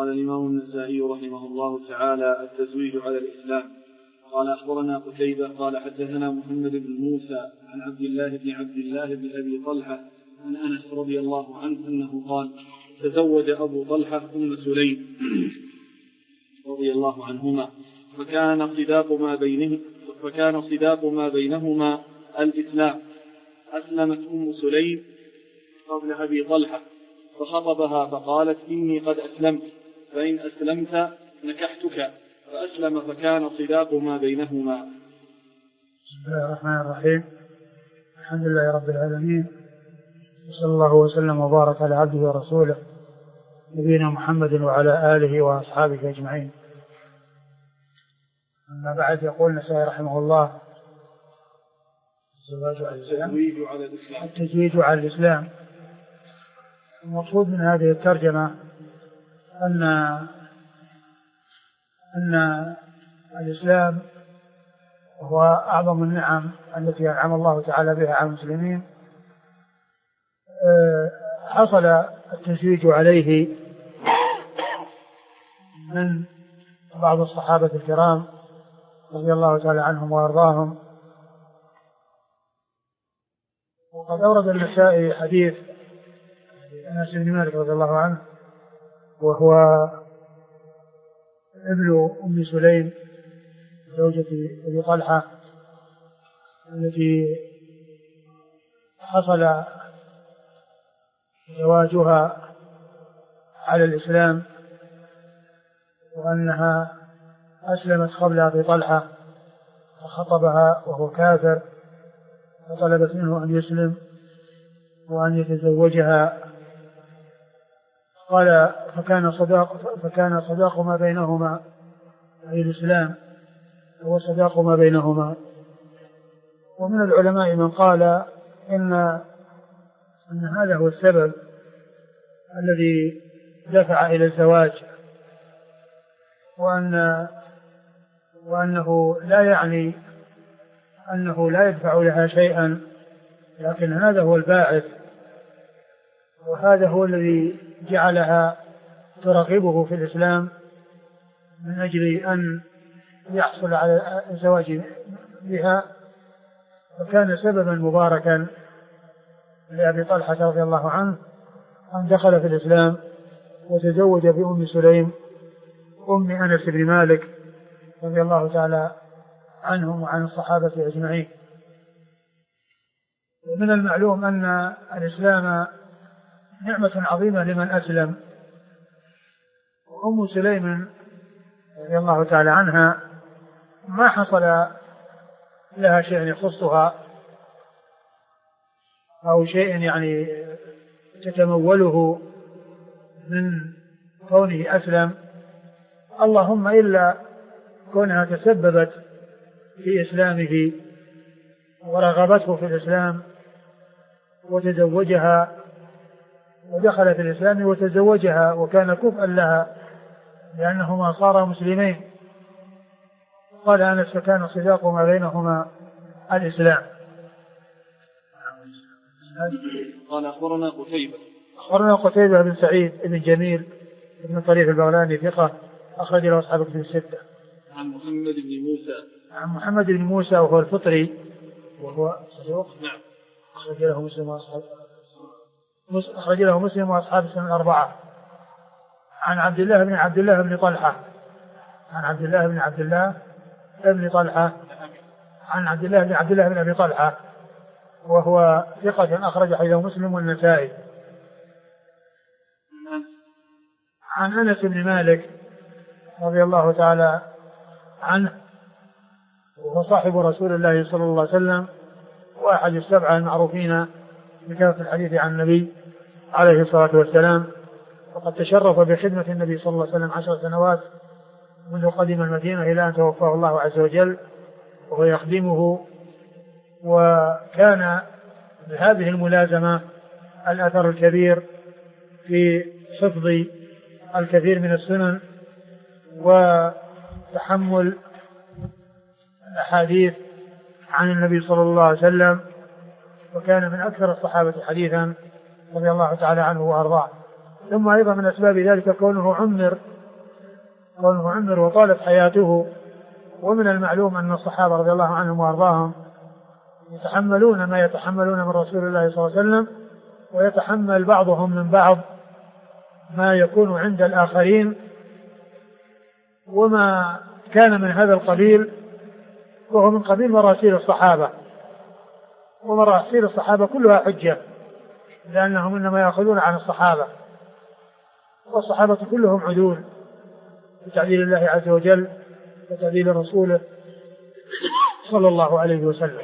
قال الإمام النسائي رحمه الله تعالى: التزويج على الإسلام. قال أخبرنا قتيبة قال حدثنا محمد بن موسى عن عبد الله بن أبي طلحة عن أنس رضي الله عنه أنه قال: تزوج أبو طلحة أم سليم رضي الله عنهما، فكان صداق ما بينهما الإسلام. أسلمت أم سليم قبل أبي طلحة فخطبها فقالت: إني قد أسلمت، فإن أسلمت نكحتك، فأسلم فكان صداق ما بينهما. بسم الله الرحمن الرحيم. الحمد لله رب العالمين، وصلى الله وسلم وبارك على عبده ورسوله نبينا محمد وعلى آله وأصحابه أجمعين. أما بعد، يقول النسائي رحمه الله: التزويج على الإسلام. المقصود من هذه الترجمة أن الإسلام هو أعظم النعم التي أنعم الله تعالى بها على المسلمين. حصل التزويج عليه من بعض الصحابة الكرام رضي الله تعالى عنهم وأرضاهم. وقد أورد النسائي حديث أنس بن مالك رضي الله عنه، وهو ابن أم سليم زوجة أبي طلحة، التي حصل زواجها على الإسلام، وأنها أسلمت قبل أبي طلحة فخطبها وهو كافر، فطلبت منه أن يسلم وأن يتزوجها. قال: فكان صداق ما بينهما، أي الإسلام هو صداق ما بينهما. ومن العلماء من قال إن هذا هو السبب الذي دفع إلى الزواج، وأنه لا يعني أنه لا يدفع لها شيئا، لكن هذا هو الباعث، وهذا هو الذي جعلها ترغبه في الإسلام من أجل أن يحصل على الزواج بها. فكان سببا مباركا لأبي طلحة رضي الله عنه أن دخل في الإسلام وتزوج بأم سليم أم أنس بن مالك رضي الله تعالى عنهم وعن الصحابة أجمعين. ومن المعلوم أن الإسلام نعمة عظيمة لمن أسلم. وأم سليم رضي الله تعالى عنها ما حصل لها شيء يخصها أو شيء يعني تتموله من كونه أسلم، اللهم إلا كونها تسببت في إسلامه ورغبته في الإسلام وتزوجها ودخل في الإسلام وتزوجها، وكان كفءا لها لأنهما صارا مسلمين. قال أنس: فكان صداق ما بينهما الإسلام. قال: أخبرنا قتيبة بن سعيد بن جميل بن طريف البغلاني ثقة، أخرج له أصحاب الكتب الستة. عن محمد بن موسى وهو الفطري وهو صدوق. نعم. أخرج له مسلم وأصحاب السنن الأربعة. عن عبد الله بن طلحة عن عبد الله بن طلحة عن عبد الله بن أبي طلحة، وهو ثقة أخرج حديثه مسلم والنسائي. عن أنس بن مالك رضي الله تعالى عنه، وهو صاحب رسول الله صلى الله عليه وسلم وأحد السبعة المعروفين بكثرة الحديث عن النبي عليه الصلاة والسلام، وقد تشرف بخدمة النبي صلى الله عليه وسلم 10 سنوات منذ قدم المدينة إلى أن توفاه الله عز وجل وهو يخدمه. وكان بهذه الملازمة الأثر الكبير في حفظ الكثير من السنن وتحمل الأحاديث عن النبي صلى الله عليه وسلم، وكان من أكثر الصحابة حديثا رضي الله تعالى عنه وأرضاه. ثم أيضا من أسباب ذلك كونه عمر كونه عمر وطالت حياته. ومن المعلوم أن الصحابة رضي الله عنهم وأرضاهم يتحملون ما يتحملون من رسول الله صلى الله عليه وسلم، ويتحمل بعضهم من بعض ما يكون عند الآخرين، وما كان من هذا القبيل وهو من قبيل مراسيل الصحابة. ومراسيل الصحابة كلها حجة، لأنهم إنما يأخذون عن الصحابة، والصحابة كلهم عدول بتعديل الله عز وجل وتعديل رسوله صلى الله عليه وسلم.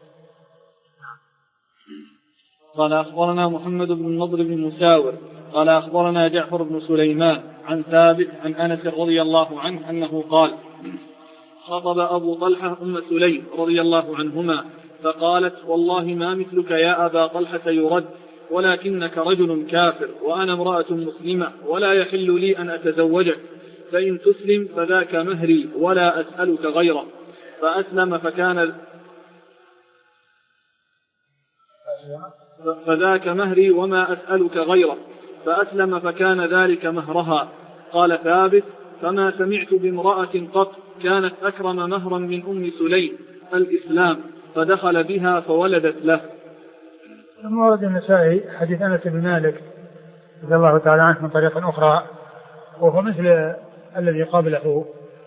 قال أخبرنا محمد بن النضر بن مساور قال أخبرنا جعفر بن سليمان عن ثابت عن أنس رضي الله عنه أنه قال: خطب أبو طلحة أم سليم رضي الله عنهما فقالت: والله ما مثلك يا أبا طلحة يرد، ولكنك رجل كافر وأنا امرأة مسلمة ولا يحل لي أن أتزوجك، فإن تسلم فذاك مهري ولا أسألك غيره. فأسلم فذاك مهري وما أسألك غيره، فأسلم فكان ذلك مهرها. قال ثابت: فما سمعت بامرأة قط كانت أكرم مهرا من أم سليم الإسلام، فدخل بها فولدت له. ثم ورد النسائي حديث أنس بن مالك رضي الله تعالى عنه من طريق أخرى، وهو مثل الذي قبله.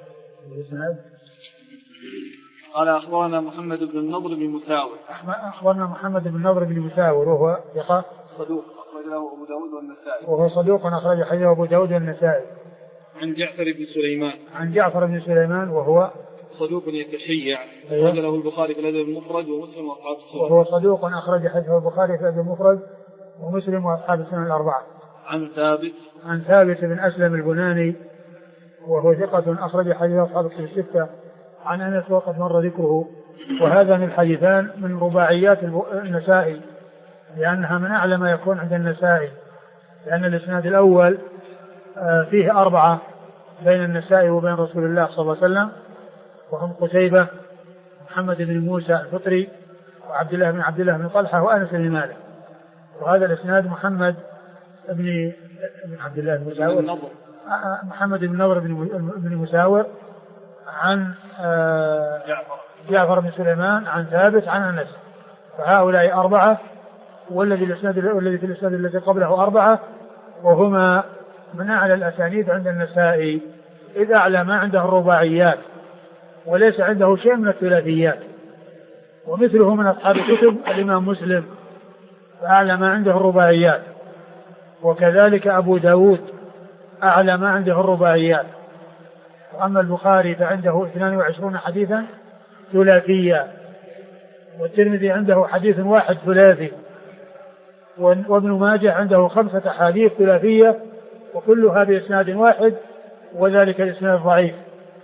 قال أخبرنا محمد بن النضر بن مساور. أخبرنا محمد بن النضر بن مساور وهو صدوق أخرج له أبو داود والنسائي. وهو صدوق أخرج حديثه أبو داود والنسائي. عن جعفر بن سليمان. عن جعفر بن سليمان وهو صدوق يتشيع. أخرج له البخاري في الأدب المفرد ومسلم وأصحاب السنن. وهو صدوق أخرج حديثه البخاري في الأدب المفرد ومسلم وأصحاب السنن الأربعة. عن ثابت بن أسلم البناني وهو ثقة أخرج حديث أصحاب الكتب الستة. عن أنس وقد مر ذكره. وهذان الحديثان من رباعيات النسائي، لأنها من أعلى ما يكون عند النسائي، لأن الإسناد الأول فيه 4 بين النسائي وبين رسول الله صلى الله عليه وسلم، وهم قتيبة محمد بن موسى الفطري وعبد الله بن طلحة وأنس بن مالك. وهذا الإسناد محمد بن عبد الله بن مساور، محمد بن نضر بن مساور عن جعفر بن سليمان عن ثابت عن أنس. فهؤلاء 4، والذي في الإسناد الذي قبله 4، وهما من أعلى الأسانيد عند النسائي، إذ أعلى ما عنده الرباعيات وليس عنده شيء من الثلاثيات. ومثله من أصحاب الكتب الإمام مسلم، فأعلى ما عنده الرباعيات، وكذلك أبو داود أعلى ما عنده الرباعيات. وأما البخاري فعنده 22 حديثا ثلاثيا، والترمذي عنده حديث واحد ثلاثي، وابن ماجه عنده 5 أحاديث ثلاثية، وكلها بإسناد واحد، وذلك الإسناد ضعيف.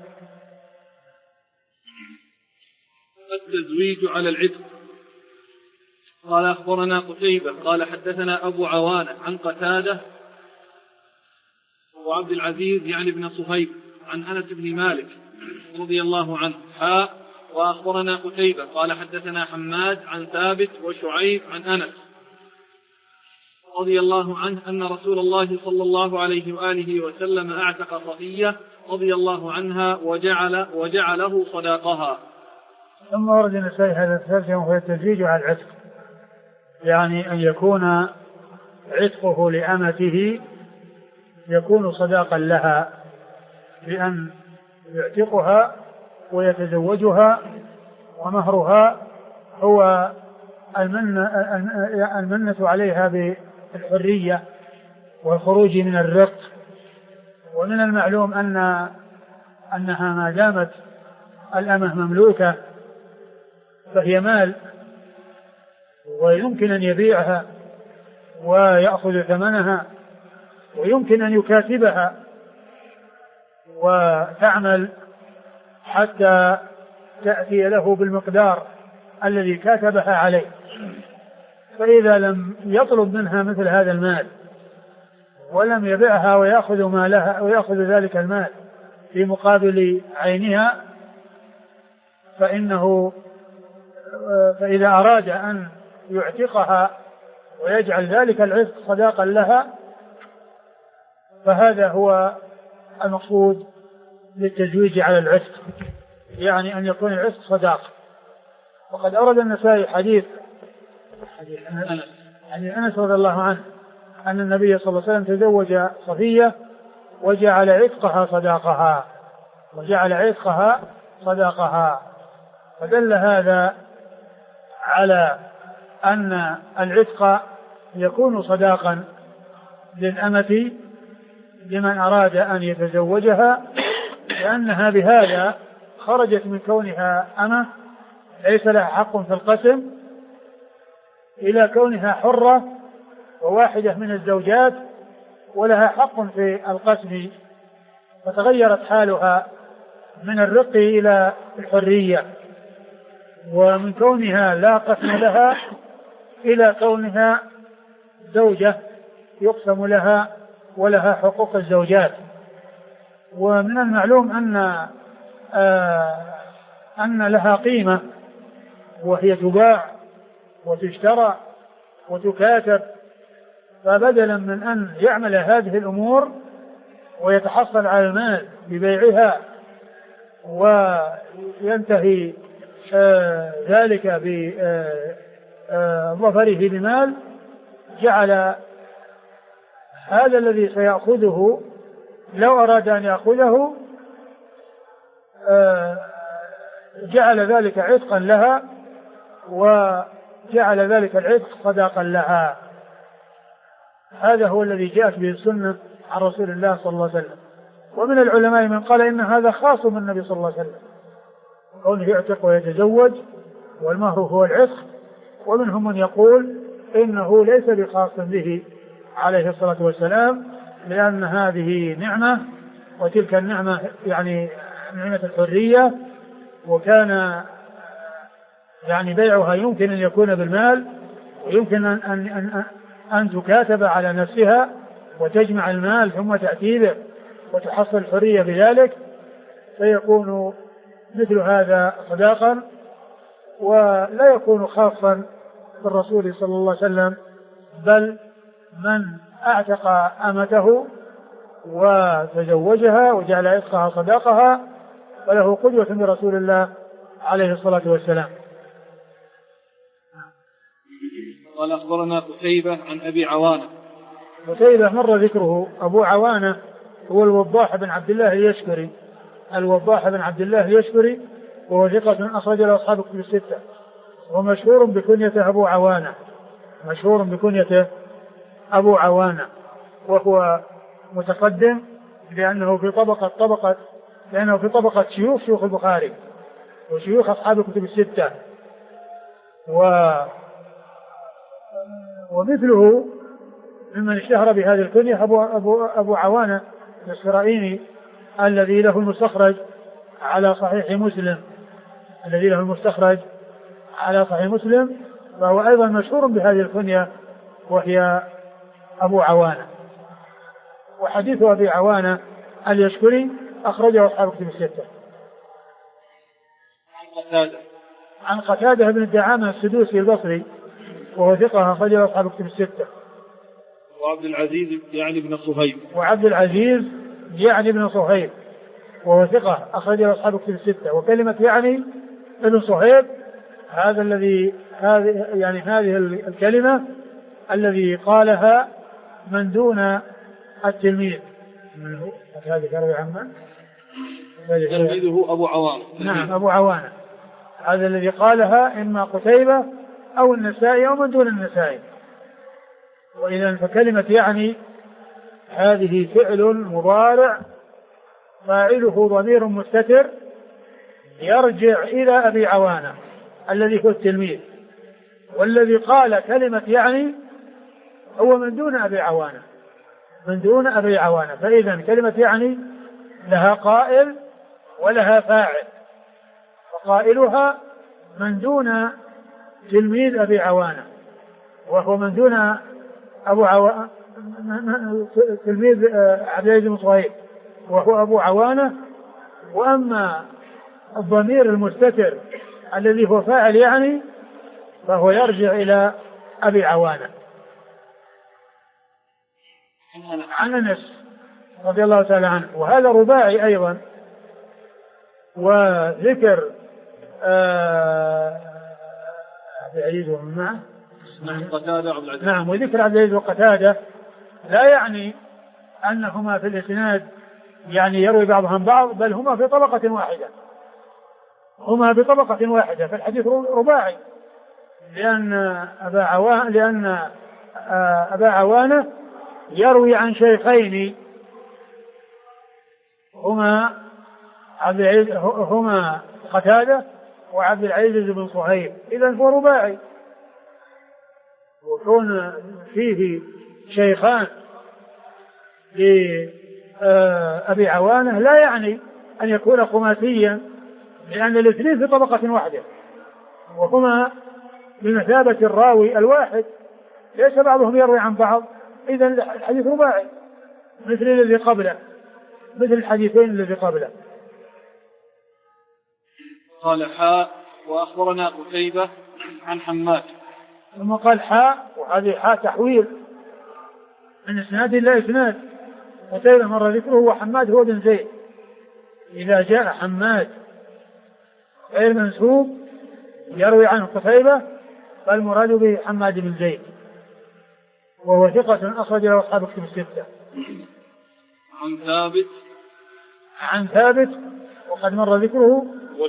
التزويج على العتق. قال أخبرنا قتيبة قال حدثنا أبو عوانة عن قتادة وعبد العزيز يعني بن صهيب عن أنس بن مالك رضي الله عنه وأخبرنا قتيبة قال حدثنا حماد عن ثابت وشعيب عن أنس رضي الله عنه أن رسول الله صلى الله عليه وآله وسلم أعتق صفية رضي الله عنها وجعله صداقها. ثم ورد النسائي هذا الثالث وهو التزويج على العتق، يعني أن يكون عتقه لأمته يكون صداقا لها بأن يعتقها ويتزوجها، ومهرها هو المنة عليها بالحرية والخروج من الرق. ومن المعلوم أنها ما دامت الأمة مملوكة فهي مال، ويمكن أن يبيعها ويأخذ ثمنها، ويمكن أن يكاتبها وتعمل حتى تأتي له بالمقدار الذي كاتبها عليه. فإذا لم يطلب منها مثل هذا المال ولم يبيعها ويأخذ مالها ويأخذ ذلك المال في مقابل عينها، فإذا أراد أن يعتقها ويجعل ذلك العتق صداقا لها فهذا هو المقصود للتزويج على العتق، يعني أن يكون العتق صداق. وقد أورد النسائي حديث أنس رضي الله عنه أن النبي صلى الله عليه وسلم تزوج صفية وجعل عتقها صداقها. فدل هذا على أن العتق يكون صداقا للأمة لمن أراد أن يتزوجها، لأنها بهذا خرجت من كونها أمة ليس لها حق في القسم إلى كونها حرة وواحدة من الزوجات ولها حق في القسم، فتغيرت حالها من الرق إلى الحرية، ومن كونها لا قسم لها إلى كونها زوجة يقسم لها ولها حقوق الزوجات. ومن المعلوم أن لها قيمة، وهي تباع وتشترى وتكاتب، فبدلا من أن يعمل هذه الأمور ويتحصل على المال ببيعها وينتهي ذلك بظفره بمال، جعل هذا الذي سيأخذه لو أراد أن يأخذه جعل ذلك عتقا لها، وجعل ذلك العتق صداقا لها. هذا هو الذي جاءت به السنة عن رسول الله صلى الله عليه وسلم. ومن العلماء من قال إن هذا خاص من النبي صلى الله عليه وسلم، كونه يعتق ويتزوج والمهر هو العتق. ومنهم من يقول إنه ليس بخاص به عليه الصلاة والسلام، لأن هذه نعمة، وتلك النعمة يعني نعمة الحرية، وكان يعني بيعها يمكن أن يكون بالمال، ويمكن أن تكاتب على نفسها وتجمع المال ثم تأتي به وتحصل الحرية بذلك، فيكون مثل هذا صداقا، ولا يكون خاصا بالرسول صلى الله عليه وسلم، بل من اعتق أمته وتزوجها وجعل عتقها صداقها فله قدوة برسول الله عليه الصلاة والسلام. قال أخبرنا قتيبة عن أبي عوانة. قتيبة مر ذكره. أبو عوانة هو الوضاح بن عبد الله اليشكري، وهو ثقة أخرج له أصحاب الكتب الستة، ومشهور بكنيته أبو عوانة، وهو متقدم لأنه في طبقة شيوخ البخاري وشيوخ أصحاب الكتب الستة. ومثله ممن اشتهر بهذه الكنية أبو عوانة الإسرائيلي الذي له المستخرج على صحيح مسلم، فهو أيضا مشهور بهذه الكنية وهي أبو عوانة. وحديث أبي عوانة اليشكري أخرجه أصحاب الكتب الستة. عن قتادة بن الدعامة السدوسي البصري، وهو ثقة أخرجه أصحاب الكتب الستة. وعبد العزيز يعني بن صهيب وهو ثقة أخرجه أصحاب الكتب الستة. وكلمة يعني ابن صهيب هذا الذي هذه الكلمة الذي قالها من دون التلميذ. هذه كلمة عمّا تلميذه أبو عوانة. نعم أبو عوانة، هذا الذي قالها إما قتيبة أو النسائي أو من دون النسائي. وإذا فكلمة يعني هذه فعل مضارع فاعله ضمير مستتر يرجع إلى أبي عوانة الذي هو التلميذ، والذي قال كلمة يعني هو من دون أبي عوانة. فإذا كلمة يعني لها قائل ولها فاعل، فقائلها من دون تلميذ أبي عوانة، وهو من دون تلميذ عبد العزيز بن صهيب وهو أبو عوانة. وأما الضمير المستتر الذي هو فاعل يعني فهو يرجع إلى أبي عوانة. عن أنس رضي الله تعالى عنه، وهذا رباعي أيضا، وذكر عبد العزيز ومن معه قتادة عبد العزيز. نعم، وذكر عبد العزيز وقتادة لا يعني أنهما في الإسناد يعني يروي بعضهم بعض، بل هما في طبقة واحدة، هما بطبقة واحدة، فالحديث رباعي، لأن أبا عوانة يروي عن شيخين هما قتادة وعبد العزيز بن صهيب، إذن هو رباعي، وكون فيه شيخان لأبي عوانة لا يعني أن يكون خماسيا، لأن الاثنين في طبقة واحدة وهما بمثابة الراوي الواحد، ليس بعضهم يروي عن بعض، إذن الحديث رباعي مثل الذي قبله، مثل الحديثين الذي قبله. قال حاء وأخبرنا قتيبة عن حماد، ثم قال حاء، وهذه حاء تحويل من إسناد إلى إسناد. قتيبة مر ذكره وحماد هو بن زيد، إذا جاء حماد غير منسوب يروي عنه قتيبة فالمراد به حماد بن زيد، وهو ثقة أخرج له أصحاب الكتب الستة. عن ثابت وقد مر ذكره.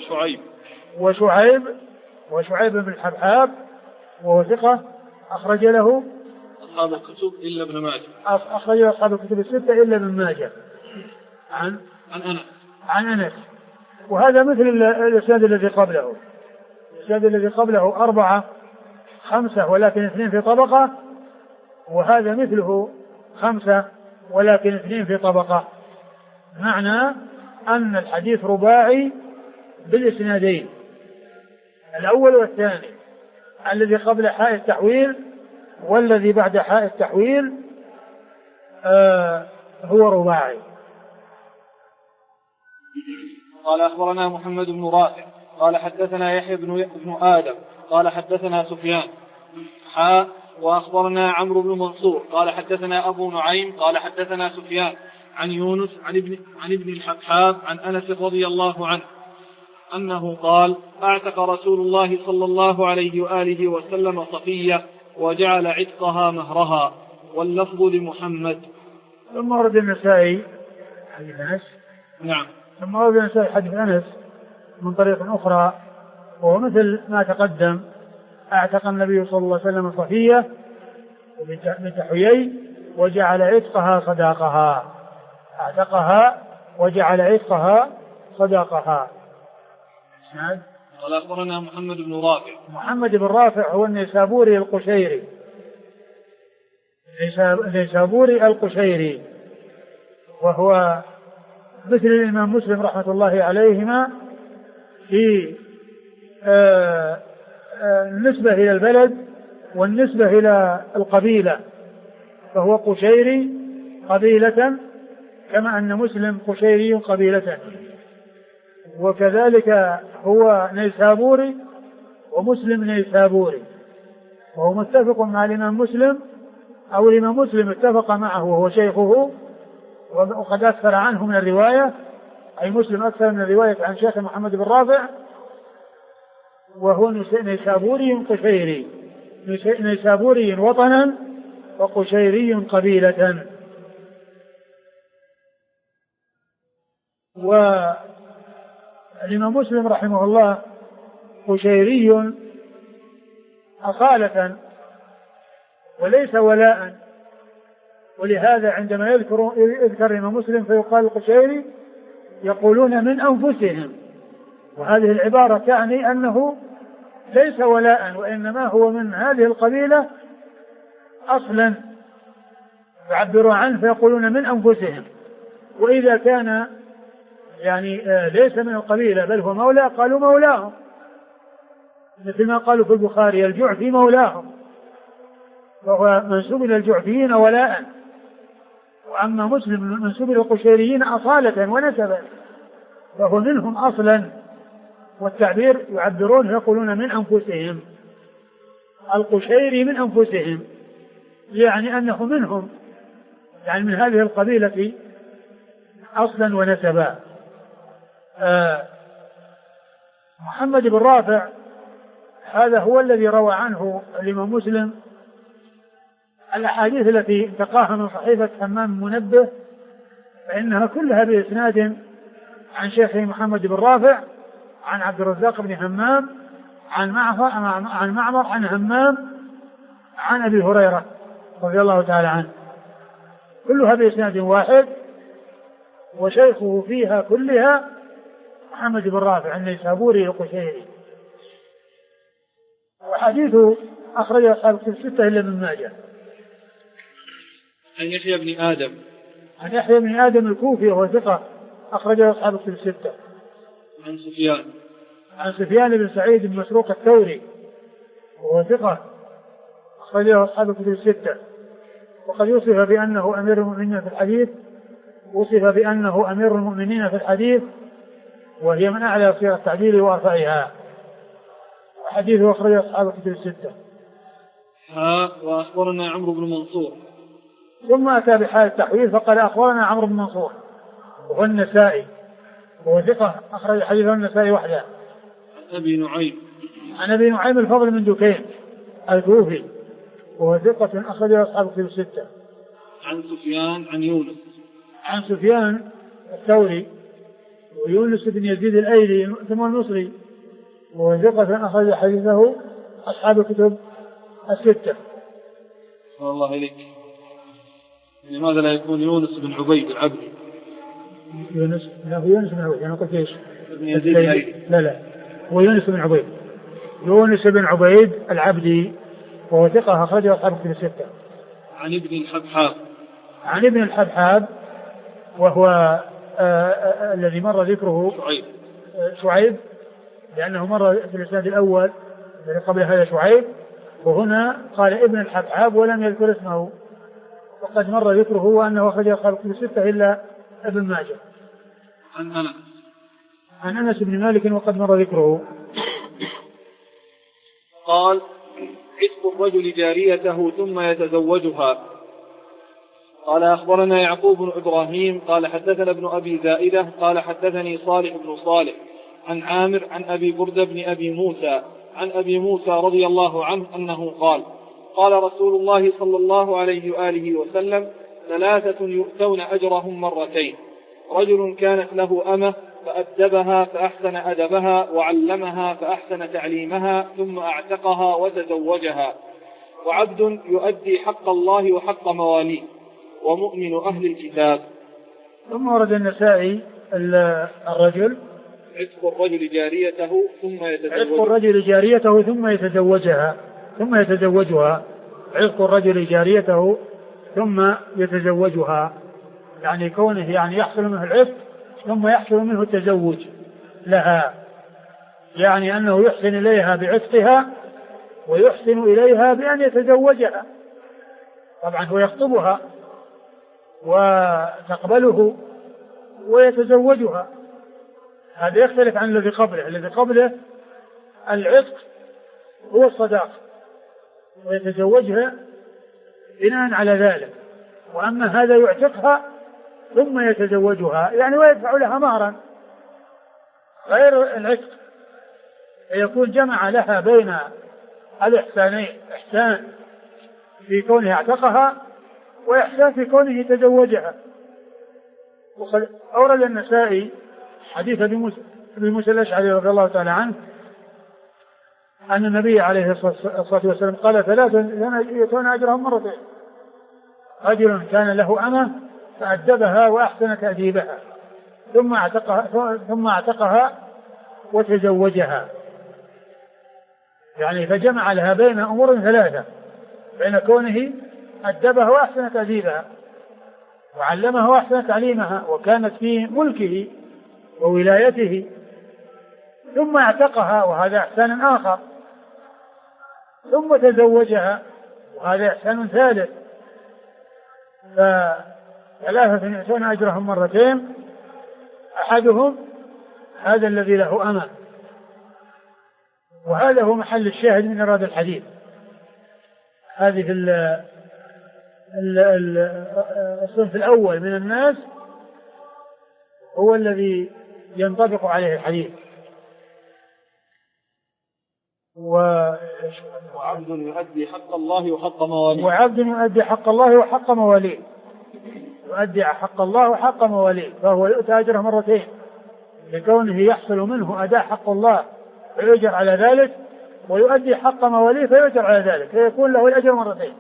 وشعيب بن الحبحاب وهو ثقة أخرج له أصحاب الكتب إلا ابن ماجه، أخرج له أصحاب الكتب الستة إلا ابن ماجه. عن أنس، وهذا مثل الإسناد الذي قبله. الإسناد الذي قبله 4 5 ولكن 2 في طبقة، وهذا مثله 5 ولكن 2 في طبقة، معنى أن الحديث رباعي بالإسنادين الأول والثاني، الذي قبل حاء التحويل والذي بعد حاء التحويل هو رباعي. قال أخبرنا محمد بن رافع قال حدثنا يحيى بن آدم قال حدثنا سفيان حاء وأخبرنا عمرو بن منصور قال حدثنا أبو نعيم قال حدثنا سفيان عن يونس عن ابن الحبحاب عن أنس رضي الله عنه أنه قال أعتق رسول الله صلى الله عليه وآله وسلم صفية وجعل عتقها مهرها، واللفظ لمحمد. ثم ورد النسائي حديث أنس. نعم. ثم ورد النسائي حديث أنس من طريق أخرى وهو مثل ما تقدم. أعتق النبي صلى الله عليه وسلم صفية بنت حيي وجعل عتقها صداقها. أعتقها وجعل عتقها صداقها. قال أخبرنا محمد بن رافع. محمد بن رافع هو النيسابوري القشيري، النيسابوري القشيري، وهو مثل الإمام مسلم رحمة الله عليهما في النسبة إلى البلد والنسبة إلى القبيلة، فهو قشيري قبيلة كما أن مسلم قشيري قبيلة، وكذلك هو نيسابوري ومسلم نيسابوري، وهو متفق مع الإمام مسلم، أو الإمام مسلم اتفق معه وهو شيخه وقد أكثر عنه من الرواية، أي مسلم أكثر من الرواية عن شيخ محمد بن رافع، وهو نيسابوري قشيري، نيسابوري وطنا وقشيري قبيلة. والإمام مسلم رحمه الله قشيري أصالة وليس ولاء، ولهذا عندما يذكر الإمام مسلم فيقال القشيري يقولون من أنفسهم، وهذه العبارة تعني أنه ليس ولاء وإنما هو من هذه القبيلة أصلا، يعبرون عنه فيقولون من أنفسهم. وإذا كان يعني ليس من القبيلة بل هو مولى قالوا مولاهم، مثل ما قالوا في البخاري الجعفي مولاهم، وهو منسوب إلى الجعفيين ولاء. وأما مسلم منسوب إلى القشيريين أصالة ونسبا، فهو منهم أصلا، والتعبير يعبرون يقولون من أنفسهم، القشيري من أنفسهم، يعني أنه منهم، يعني من هذه القبيلة أصلا ونسبا. محمد بن رافع هذا هو الذي روى عنه الإمام مسلم الأحاديث التي انتقاها من صحيفة همام منبه، فإنها كلها بإسناد عن شيخه محمد بن رافع عن عبد الرزاق بن همام عن معمر عن همام عن أبي هريرة رضي الله تعالى عنه، كلها بإسناد واحد، وشيخه فيها كلها محمد بن رافع النيسابوري القشيري. وحديثه أخرج أصحاب الكتب الستة إلا ابن ماجه. عن يحيى بن آدم. عن يحيى بن آدم الكوفي وهو ثقة أخرج أصحاب الكتب الستة. عن سفيان. عن سفيان بن سعيد بن مسروق الثوري وهو ثقة أخرج أصحاب الكتب الستة. وقد وصف بأنه أمير المؤمنين في الحديث، وصف بأنه أمير المؤمنين في الحديث، وهي من أعلى صيغ التعديل وأرفعها. وحديثه أخرج أصحاب الكتب الستة. وأخبرنا عمرو بن منصور. ثم أتى بحال التحويل فقال أخبرنا عمرو بن منصور وهو النسائي وهو ثقة أخرج حديثه النسائي وحده. عن أبي نعيم. عن أبي نعيم الفضل من دكين الكوفي وهو ثقة أخرج أصحاب الكتب الستة. عن سفيان عن يونس. عن سفيان الثوري ويونس بن يزيد الأيلي ثم المصري وهو ثقة أخرج حديثه أصحاب الكتب الستة. صلى الله إليك. لماذا لا يكون يونس بن عبيد العبدي؟ يونس بن عبيد. أنا قلت إيش؟ بن يزيد الأيلي. لا هو يونس بن عبيد. يونس بن عبيد العبدي وهو ثقة أخرج أصحاب الكتب الستة. عن ابن الحبحاب. عن ابن الحبحاب وهو الذي مر ذكره شعيب لأنه مر في الإسناد الأول الذي قبل هذا شعيب، وهنا قال ابن الحبحاب ولم يذكر اسمه، وقد مر ذكره وأنه أخرج أصحاب الكتب الستة إلا ابن ماجه. عن أنس بن مالك وقد مر ذكره. قال عتق الرجل جاريته ثم يتزوجها. قال أخبرنا يعقوب بن إبراهيم قال حدثنا ابن أبي زائدة قال حدثني صالح بن صالح عن عامر عن أبي بردة بن أبي موسى عن أبي موسى رضي الله عنه أنه قال قال رسول الله صلى الله عليه وآله وسلم 3 يؤتون أجرهم مرتين: رجل كانت له أمة فأدبها فأحسن أدبها وعلمها فأحسن تعليمها ثم أعتقها وتزوجها، وعبد يؤدي حق الله وحق مواليه، ومؤمن أهل الكتاب. ثم ورد النسائي الرجل عتق الرجل جاريته ثم يتزوجها. عتق الرجل جاريته ثم يتزوجها عتق الرجل جاريته ثم يتزوجها، يعني كونه يعني يحصل منه العتق ثم يحصل منه التزوج لها، يعني أنه يحسن إليها بعتقها ويحسن إليها بأن يتزوجها. طبعا هو يخطبها وتقبله ويتزوجها، هذا يختلف عن الذي قبله. الذي قبله العتق هو الصداق ويتزوجها بناء على ذلك، وأما هذا يعتقها ثم يتزوجها يعني ويدفع لها مهرا غير العتق، فيكون جمع لها بين الإحسانين: إحسان في كونه اعتقها وإحسان في كونه تزوجها. وقد أورد النسائي حديث أبي موسى الأشعري رضي الله تعالى عنه أن النبي عليه الصلاة والسلام قال 3 يؤتون أجرهم مرتين: رجل كان له أمة فأدبها وأحسن تأديبها ثم اعتقها وتزوجها، يعني فجمع لها بين أمور 3: بين كونه أدبها وأحسن تأديبها وعلمها وأحسن تعليمها وكانت في ملكه وولايته، ثم اعتقها وهذا إحسان آخر، ثم تزوجها وهذا إحسان ثالث. ف3 يؤتون أجرهم مرتين: أحدهم هذا الذي له أمة، وهذا هو محل الشاهد من إرادة الحديث. هذه الصنف الأول من الناس هو الذي ينطبق عليه الحديث، وعبد يؤدي حق الله وحق مواليه. وعبد يؤدي حق الله وحق مواليه، يؤدي حق الله وحق مواليه، فهو يؤتى أجره مرتين لكونه يحصل منه أداء حق الله فيؤجر على ذلك، ويؤدي حق مواليه فيؤجر على ذلك، فيكون له الأجر مرتين.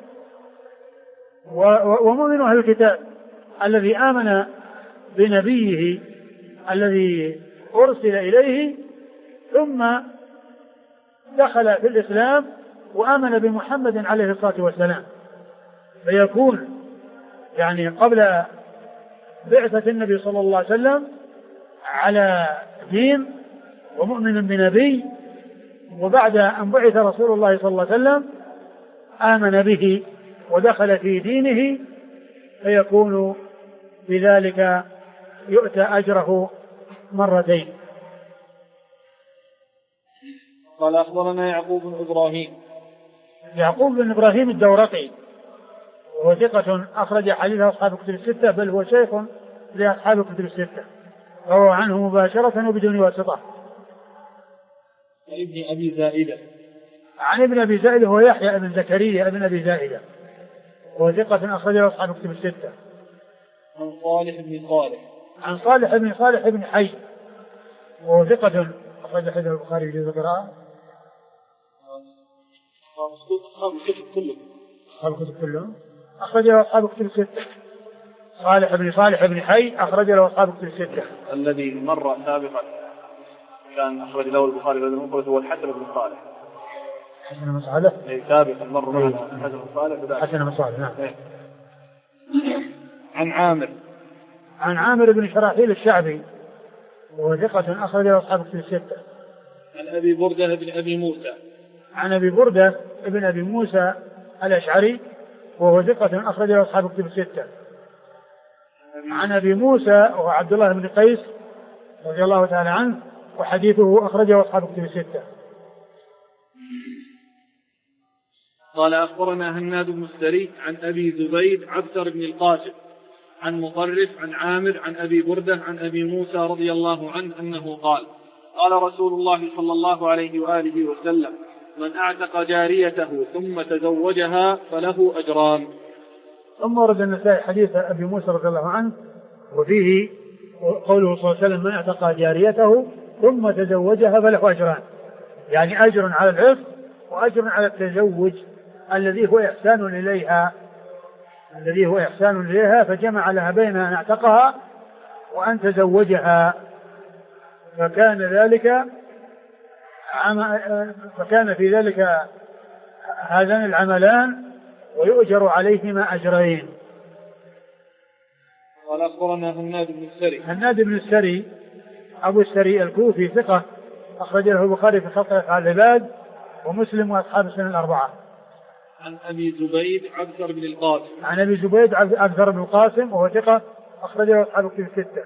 ومؤمن أهل الكتاب الذي آمن بنبيه الذي أرسل إليه ثم دخل في الإسلام وآمن بمحمد عليه الصلاة والسلام، فيكون يعني قبل بعثة النبي صلى الله عليه وسلم على دين ومؤمن بنبي، وبعد أن بعث رسول الله صلى الله عليه وسلم آمن به ودخل في دينه، فيكون بذلك يؤتى أجره مرتين. قال أخبرنا يعقوب بن إبراهيم. يعقوب بن إبراهيم الدورقي وهو ثقة أخرج حديثه أصحاب الكتب الستة، بل هو شيخ لأصحاب الكتب الستة، وهو عنه مباشرة وبدون واسطة. ابن أبي زائدة. عن ابن أبي زائدة هو يحيى بن زكريا ابن أبي زائدة، وهو ثقة أخرجه أصحاب الكتب الستة. عن صالح بن صالح. عن صالح بن صالح بن حي، وهو ثقة أخرج حديث البخاري في جزء القراءة. أصحاب الكتب كلهم. أصحاب الكتب كلهم أخرجه أصحاب الكتب الستة. صالح بن حي أخرج له أصحاب الكتب الستة. الذي مر سابقا كان أخرج له البخاري وغيره المفرد هو الحسن بن صالح. حسن بن صالح. سابقا مر معنا الحسن بن صالح. حسن بن صالح نعم. عن عامر بن شراحيل الشعبي، وهو ثقة أخرج له أصحاب الكتب الستة. عن أبي بردة بن أبي موسى. عن أبي بردة بن أبي موسى الأشعري، وهو ثقة أخرج له أصحاب الكتب الستة. عن أبي موسى وهو عبد الله بن قيس رضي الله تعالى عنه، وحديثه أخرجه أصحاب الكتب الستة. قال أخبرنا هناد بن السري عن أبي زبيد عبثر بن القاسم عن مطرف عن عامر عن أبي بردة عن أبي موسى رضي الله عنه أنه قال قال رسول الله صلى الله عليه وآله وسلم من أعتق جاريته ثم تزوجها فله أجران. ثم ورد النسائي حديث أبي موسى رضي الله عنه، وفيه قوله صلى الله عليه وسلم من اعتق جاريته ثم تزوجها فله أجران، يعني أجر على العتق وأجر على التزوج الذي هو إحسان إليها، فجمع لها بين أن اعتقها وأن تزوجها، فكان في ذلك هذان العملان ويؤجر عليهما أجرين. قال أخبرنا هناد بن السري أبو السري الكوفي ثقة أخرج له البخاري في خلق أفعال العباد ومسلم وأصحاب السنن الأربعة. عن أبي زبيد عبثر بن القاسم. عن أبي زبيد عبثر بن القاسم وهو ثقة أخرج له أصحاب الكتب الستة.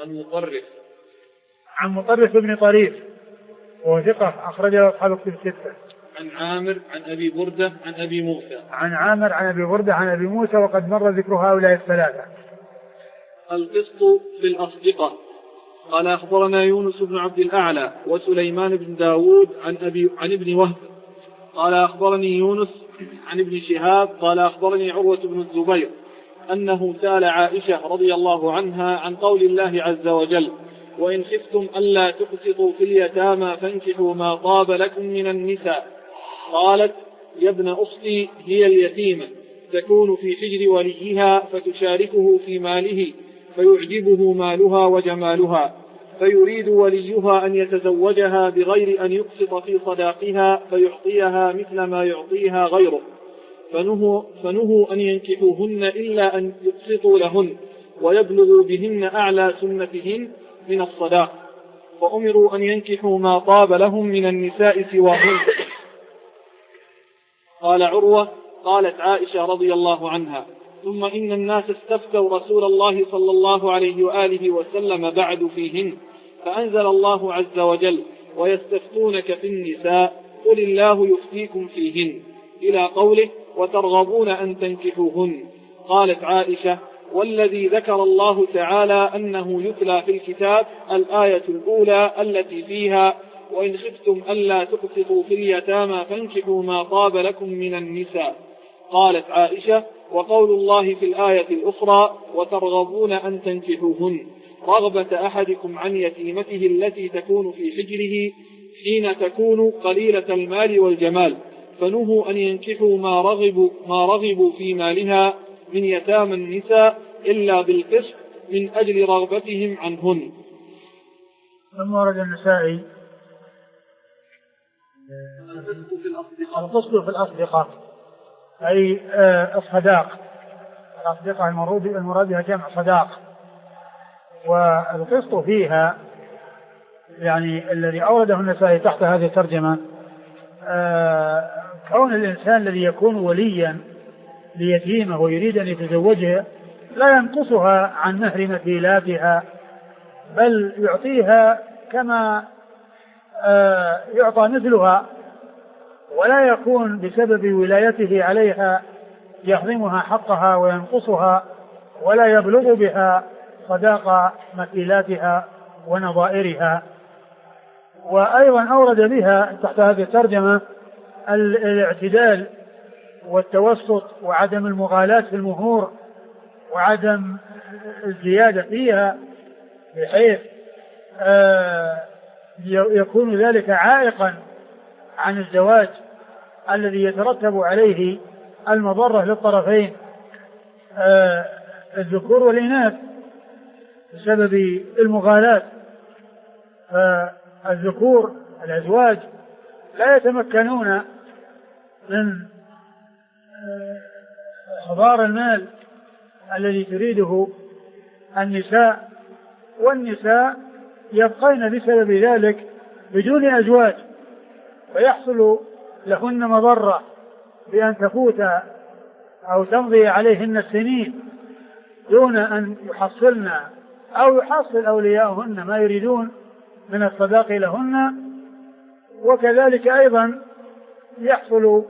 عن مطرف بن طريف وهو ثقة أخرج له أصحاب الكتب الستة. عن عامر عن أبي بردة عن أبي موسى. عن عامر عن أبي بردة عن أبي موسى، وقد مر ذكر هؤلاء الثلاثة. القسط في الأصدقاء. قال أخبرنا يونس بن عبد الأعلى وسليمان بن داود عن ابن وهب قال أخبرني يونس عن ابن شهاب قال أخبرني عروة بن الزبير أنه سأل عائشة رضي الله عنها عن قول الله عز وجل وإن خفتم ألا تقسطوا في اليتامى فانكحوا ما طاب لكم من النساء. قالت يا ابن أختي هي اليتيمة تكون في حجر وليها فتشاركه في ماله فيعجبه مالها وجمالها فيريد وليها أن يتزوجها بغير أن يقسط في صداقها فيعطيها مثل ما يعطيها غيره فنهوا أن ينكحوهن إلا أن يقسطوا لهن ويبلغوا بهن أعلى سنتهن من الصداق فأمروا أن ينكحوا ما طاب لهم من النساء سواهن. قال عروة قالت عائشة رضي الله عنها ثم إن الناس استفتوا رسول الله صلى الله عليه وآله وسلم بعد فيهن فأنزل الله عز وجل ويستفتونك في النساء قل الله يفتيكم فيهن إلى قوله وترغبون أن تنكحوهن. قالت عائشة والذي ذكر الله تعالى أنه يتلى في الكتاب الآية الأولى التي فيها وإن خفتم ألا تقسطوا في اليتامى فانكحوا ما طاب لكم من النساء. قالت عائشة: وقول الله في الآية الأخرى: وترغبون أن تنكحوهن، رغبة أحدكم عن يتيمته التي تكون في حجره حين تكون قليلة المال والجمال، فنهوا أن ينكحوا ما رغبوا في مالها من يتامى النساء إلا بالقسط من أجل رغبتهم عنهن. ثم ورد النسائي القسط في الأصدقاء، أي الصداق. الأصدقاء المراد بها جمع صداق، والقسط فيها يعني الذي أورده النسائي تحت هذه الترجمة كون الإنسان الذي يكون وليا ليتيمة ويريد أن يتزوجها لا ينقصها عن مهر مثيلاتها، بل يعطيها كما يعطى مثلها، ولا يكون بسبب ولايته عليها يهضمها حقها وينقصها، ولا يبلغ بها صداق مثيلاتها ونظائرها. وأيضا أورد بها تحت هذه الترجمة الاعتدال والتوسط وعدم المغالاة في المهور وعدم الزيادة فيها، بحيث يكون ذلك عائقا عن الزواج الذي يترتب عليه المضرة للطرفين الذكور والإناث بسبب المغالاة. فالذكور الأزواج لا يتمكنون من إحضار المال الذي تريده النساء، والنساء يبقين بسبب ذلك بدون أزواج، فيحصل لهن مضرة بأن تفوت أو تمضي عليهن السنين دون أن يحصلن أو يحصل أولياؤهن ما يريدون من الصداق لهن. وكذلك أيضا يحصل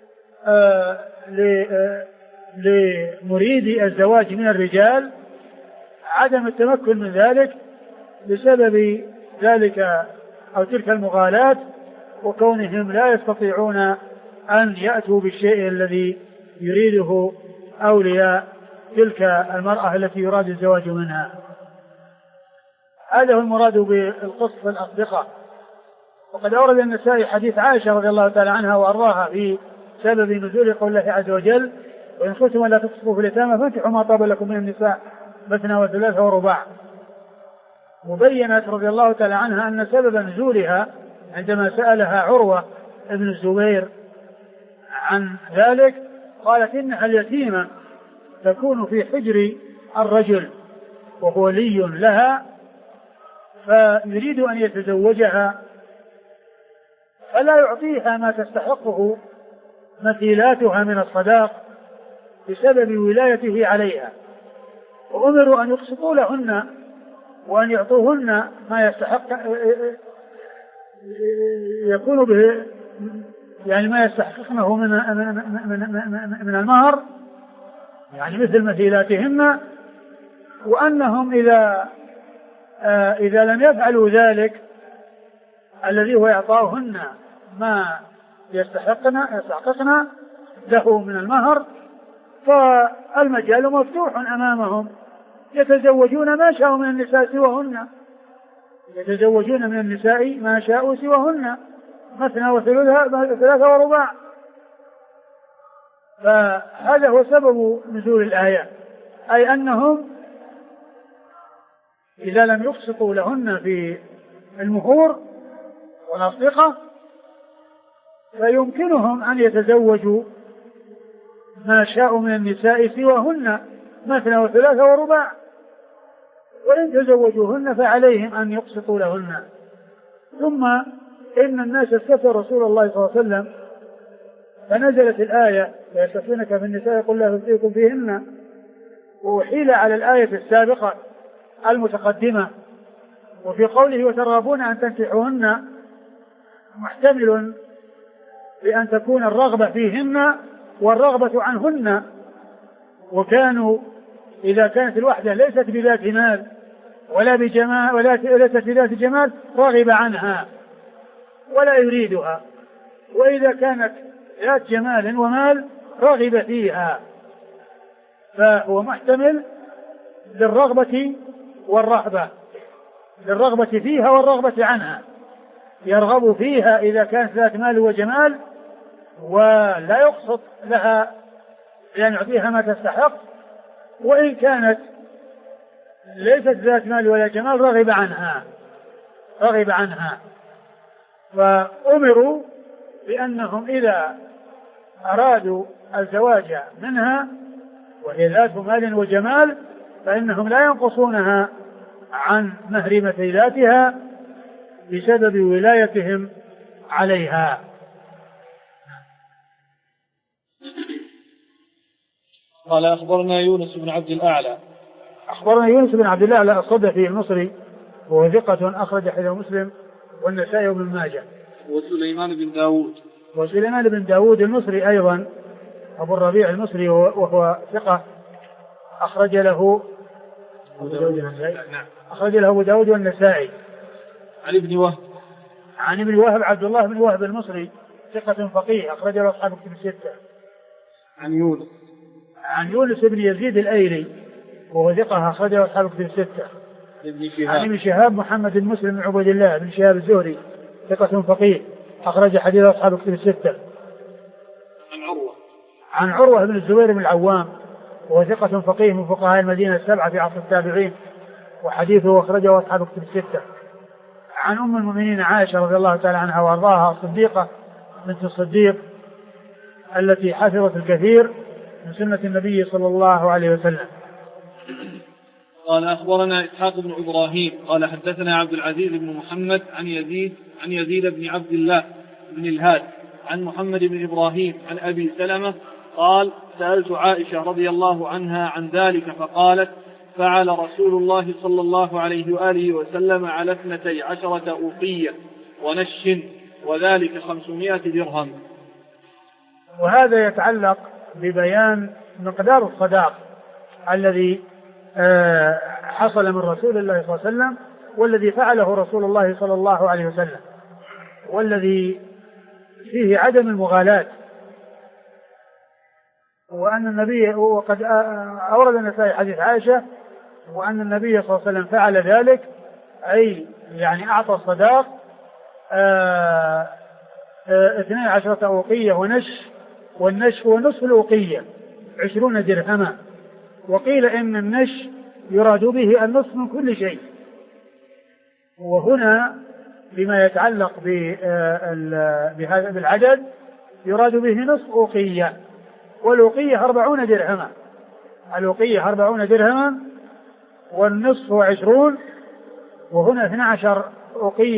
لمريد الزواج من الرجال عدم التمكن من ذلك بسبب ذلك أو تلك المغالاة، وكونهم لا يستطيعون أن يأتوا بالشيء الذي يريده أولياء تلك المرأة التي يراد الزواج منها. هذا هو المراد بالقسط في الأصدقاء. وقد أورد النسائي حديث عائشة رضي الله تعالى عنها وأرضاها في سبب نزول قول الله عز وجل: وإن خفتم ألا تقسطوا في اليتامى فانكحوا ما طاب لكم من النساء مثنى وثلاث ورباع. وبينت رضي الله تعالى عنها أن سبب نزولها عندما سألها عروة ابن الزبير عن ذلك قالت: إنها اليتيمة تكون في حجر الرجل وهو ولي لها، فيريد أن يتزوجها فلا يعطيها ما تستحقه مثيلاتها من الصداق بسبب ولايته عليها، وأمروا أن يقسطوا لهن وأن يعطوهن ما يستحق يكون به يعني ما يستحققنه من المهر، يعني مثل مثيلاتهن، وأنهم إذا لم يفعلوا ذلك الذي هو إعطاؤهن ما يستحققن له من المهر فالمجال مفتوح أمامهم، يتزوجون ما شاءوا من النساء سواهن، يتزوجون من النساء ما شاءوا سواهن مثنى وثلاثة ورباع. فهذا هو سبب نزول الآية، أي أنهم إذا لم يقسطوا لهن في المهور والأصدقة فيمكنهم أن يتزوجوا ما شاءوا من النساء سواهن مثنى وثلاثة ورباع، وإن تزوجوهن فعليهم أن يقسطوا لهن. ثم إن الناس استفتوا رسول الله صلى الله عليه وسلم فنزلت الآية: ويستفتونك في النساء قل لا يفتيكم فيهن، وأحيل على الآية السابقة المتقدمة. وفي قوله وترغبون أن تنكحوهن محتمل بأن تكون الرغبة فيهن والرغبة عنهن، وكانوا إذا كانت الوحدة ليست بذات مال ولا بجمال ولا ليست بذات جمال رغب عنها، ولا يريدها، وإذا كانت ذات جمال ومال رغب فيها، فهو محتمل للرغبة والرهبة، للرغبة فيها والرغبة عنها، يرغب فيها إذا كانت ذات مال وجمال ولا يقصد لها لأن يعطيها ما تستحق، وإن كانت ليست ذات مال ولا جمال رغب عنها. فأمروا بأنهم إذا أرادوا الزواج منها وهي ذات مال وجمال فإنهم لا ينقصونها عن مهر مثيلاتها بسبب ولايتهم عليها. قال أخبرنا يونس بن عبد الأعلى. أخبرنا يونس بن عبد الأعلى الصدفي المصري وهو ثقة أخرج حديثه مسلم والنسائي وابن ماجه. وسليمان بن داود. وسليمان بن داود المصري أيضا أبو الربيع المصري وهو ثقة أخرج له أبو داود والنسائي. عن ابن وهب عبد الله بن وهب المصري ثقة فقيه أخرج له أصحاب كتب الستة. عن يونس بن يزيد الأيلي وهو ثقة أخرج له أصحاب كتب الستة. عن ابن شهاب محمد بن مسلم بن عبيد الله بن شهاب الزهري ثقة فقيه أخرج حديث أصحاب كتب الستة. عن عروة بن الزبير بن العوام وهو ثقة فقيه من فقهاء المدينة السبعة في عصر التابعين وحديثه أخرجه أصحاب كتب الستة. عن أم المؤمنين عائشة رضي الله تعالى عنها وأرضاها الصديقة بنت الصديق التي حفظت الكثير من سنة النبي صلى الله عليه وسلم. قال أخبرنا إسحاق بن إبراهيم قال حدثنا عبد العزيز بن محمد عن يزيد بن عبد الله بن الهاد عن محمد بن إبراهيم عن أبي سلمة قال سألت عائشة رضي الله عنها عن ذلك فقالت فعل رسول الله صلى الله عليه وآله وسلم على 12 أوقية ونش وذلك 500 درهم. وهذا يتعلق ببيان مقدار الصداق الذي حصل من رسول الله صلى الله عليه وسلم والذي فعله رسول الله صلى الله عليه وسلم والذي فيه عدم المغالاة، وأن النبي وقد أورد النسائي حديث عائشة وأن النبي صلى الله عليه وسلم فعل ذلك، أي يعني أعطى الصداق 12 أوقية والنش هو نصف الأوقية 20 درهما. وقيل إن النش يراد به النصف من كل شيء، وهنا بما يتعلق بالعدد يراد به نصف أوقية، والأوقية 40 درهما، الأوقية 40 درهما والنصف هو 20، وهنا 12 أوقية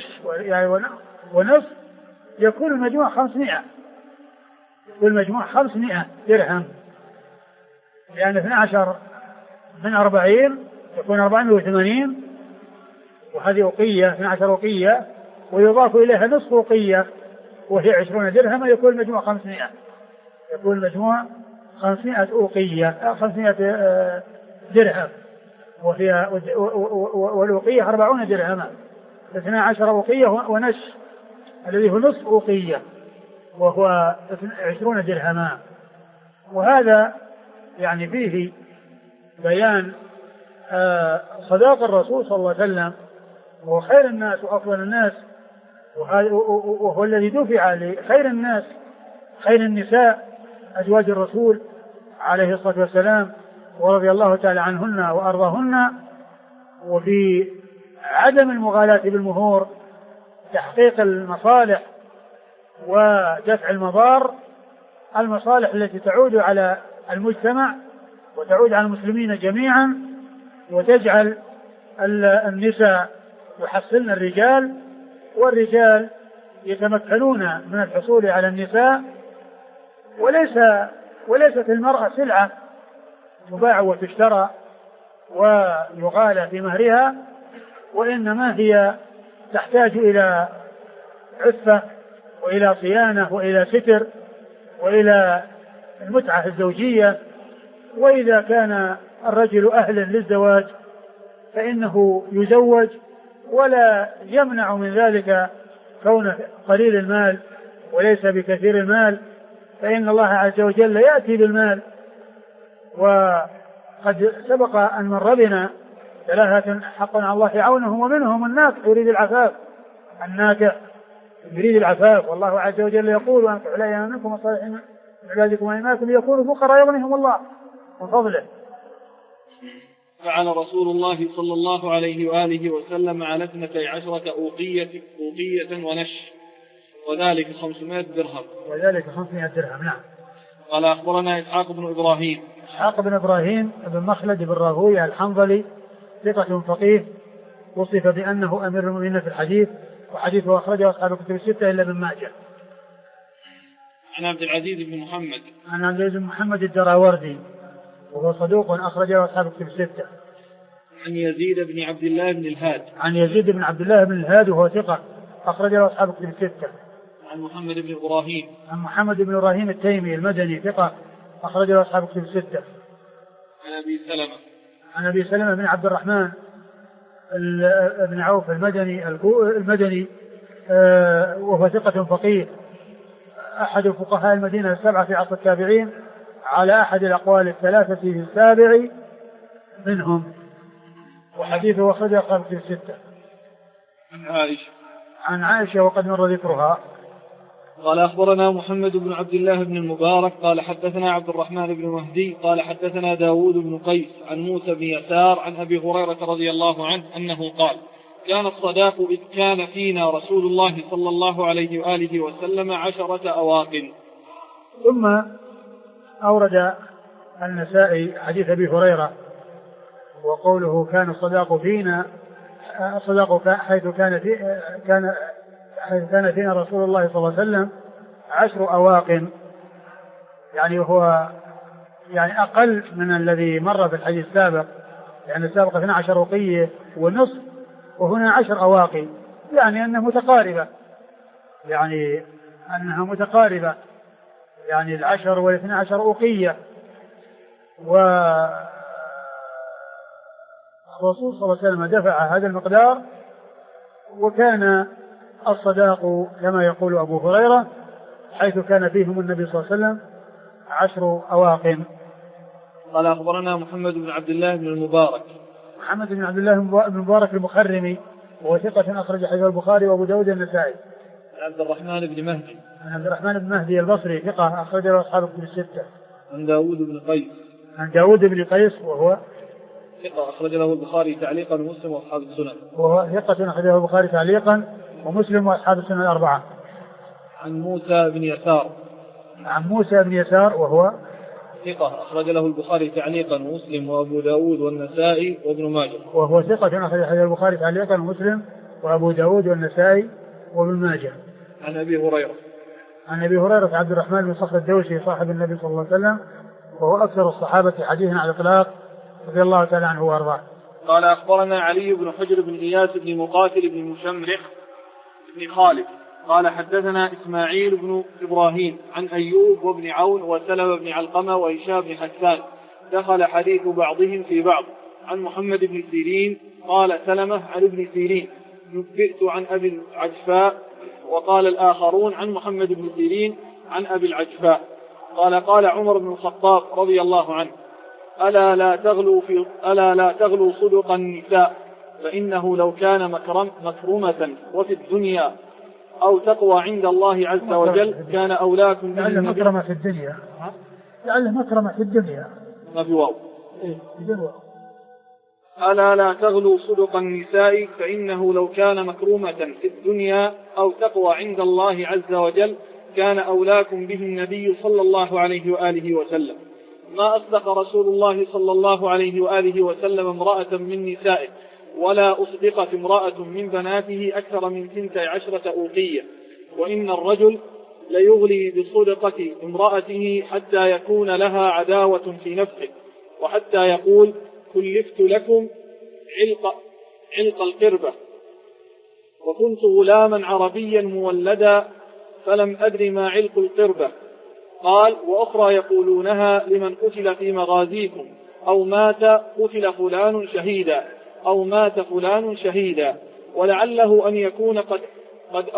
ونصف يكون المجموع 500، يكون المجموع 500 درهم، يعني 12 من 40 يكون 480، وهذه أوقية 12 أوقية ويضاف إليها نصف أوقية وهي 20 درهم يكون المجموع 500، يكون المجموع 500 أوقية 500 درهم، وهي والأوقية 40 درهما 12 أوقية ونش الذي هو نصف أوقية وهو 20 درهما. وهذا يعني فيه بيان صداق الرسول صلى الله عليه وسلم وهو خير الناس وأفضل الناس، وهو الذي دفع لخير الناس خير النساء أزواج الرسول عليه الصلاة والسلام ورضي الله تعالى عنهن وأرضاهن. وفي عدم المغالاة بالمهور تحقيق المصالح ودفع المضار، المصالح التي تعود على المجتمع وتعود على المسلمين جميعا، وتجعل النساء يحصلن الرجال والرجال يتمكنون من الحصول على النساء. وليست المرأة سلعة تباع وتشترى ويغالى في مهرها، وإنما هي تحتاج إلى عفة وإلى صيانة وإلى ستر وإلى المتعة الزوجية. وإذا كان الرجل أهلا للزواج فإنه يزوج ولا يمنع من ذلك كونه قليل المال وليس بكثير المال، فإن الله عز وجل يأتي بالمال. وقد سبق أن مر بنا ثلاثة حق على الله عونهم، ومنهم الناكح يريد العفاف، الناكح يريد العفاف، والله عز وجل يقول: وأنكحوا الأيام منكم والصالحين من عبادكم وإماكم يكونوا فقراء يغنيهم الله من فضله. فعل رسول الله صلى الله عليه وآله وسلم على 12 أوقية ونش، وذلك 500 درهم. وذلك 500 درهم. نعم. قال أخبرنا إسحاق بن إبراهيم. إسحاق بن إبراهيم بن مخلد بن راهويه الحنظلي ثقة فقيه، وصف بأنه أمير المؤمنين في الحديث، وحديثه أخرجه أصحاب الكتب الستة إلا ابن ماجه. عن عبد العزيز بن محمد. عن عبد العزيز بن محمد الدراوردي وهو صدوق أخرجه أصحاب الكتب الستة. عن يزيد بن عبد الله بن الهاد. عن يزيد بن عبد الله بن الهاد وهو ثقة أخرجه أصحاب الكتب الستة. عن محمد بن إبراهيم. عن محمد بن إبراهيم التيمي المدني ثقة أخرجه أصحاب الكتب الستة. عن أبي سلمة. عن أبي سلمة بن عبد الرحمن بن عوف المدني وهو ثقة فقيه، أحد فقهاء المدينة السبعة في عصر التابعين، على أحد الأقوال الثلاثة في السابع منهم، وحديثه أخرجه أصحاب الكتب الستة. عن عائشة وقد مر ذكرها. قال أخبرنا محمد بن عبد الله بن المبارك قال حدثنا عبد الرحمن بن مهدي قال حدثنا داود بن قيس عن موسى بن يسار عن أبي هريرة رضي الله عنه أنه قال: كان الصداق إذ كان فينا رسول الله صلى الله عليه وآله وسلم 10 أواق. ثم أورد النسائي حديث أبي هريرة وقوله: كان الصداق فينا، الصداق حيث كان فينا رسول الله صلى الله عليه وسلم 10 أواق، يعني هو يعني أقل من الذي مر في الحديث السابق، يعني السابق 12 أوقية ونصف، وهنا 10 أواق، يعني أنها متقاربة، يعني 10 و12 أوقية. والرسول صلى الله عليه وسلم دفع هذا المقدار، وكان الصداق كما يقول أبو هريرة حيث كان فيهم النبي صلى الله عليه وسلم 10 أواق. قال أخبرنا محمد بن عبد الله بن المبارك. محمد بن عبد الله بن المبارك المخرمي وهو ثقة أخرج حديث البخاري وأبو داود النسائي. عبد الرحمن بن مهدي. عن عبد الرحمن بن مهدي البصري ثقة أخرج له أصحاب الكتب الستة. عن داود بن قيس. عن داود بن قيس وهو ثقة أخرج له البخاري تعليقا ومسلم وأصحاب السنن. وهو ثقة أخرج له البخاري تعليقا ومسلم وأصحاب السنن الأربعة. عن موسى بن يسار. عن موسى بن يسار وهو ثقة أخرج له البخاري تعليقا ومسلم وأبو داود والنسائي وابن ماجه. وهو ثقة أخرج له البخاري تعليقا ومسلم وأبو داود والنسائي وابن ماجه. عن أبي هريرة. عن أبي هريرة عبد الرحمن بن صخر الدوسي صاحب النبي صلى الله عليه وسلم، وهو أكثر الصحابة حديثا على الإطلاق رضي الله تعالى عنه وأرضاه. قال أخبرنا علي بن حجر بن إياس بن مقاتل بن مشمرخ بن خالد قال حدثنا إسماعيل بن إبراهيم عن أيوب وابن عون وسلمة بن علقمة وهشام بن حسان دخل حديث بعضهم في بعض. عن محمد بن سيرين قال سلمة عن ابن سيرين نبئت عن أبي العجفاء، وقال الآخرون عن محمد بن سيرين عن أبي العجفاء قال عمر بن الخطاب رضي الله عنه: ألا لا تغلوا صدق النساء، فإنه لو كان مكرمة وفي الدنيا أو تقوى عند الله عز وجل كان أولاكم به. لعله مكرمة في الدنيا، لعله مكرمة في الدنيا ما في واو. ألا لا تغلوا صدق النساء، فإنه لو كان مكرمة في الدنيا أو تقوى عند الله عز وجل كان أولاكم به النبي صلى الله عليه وآله وسلم. ما أصدق رسول الله صلى الله عليه وآله وسلم امرأة من نسائه، ولا أصدقت امرأة من بناته أكثر من 12 أوقية. وإن الرجل ليغلي بصدقة امرأته حتى يكون لها عداوة في نفسه، وحتى يقول: كلفت لكم علق القربة، وكنت غلاما عربيا مولدا فلم أدر ما علق القربة. قال: وأخرى يقولونها لمن قتل في مغازيكم، أو مات قتل فلان شهيدا، أو مات فلان شهيدا، ولعله أن يكون قد قد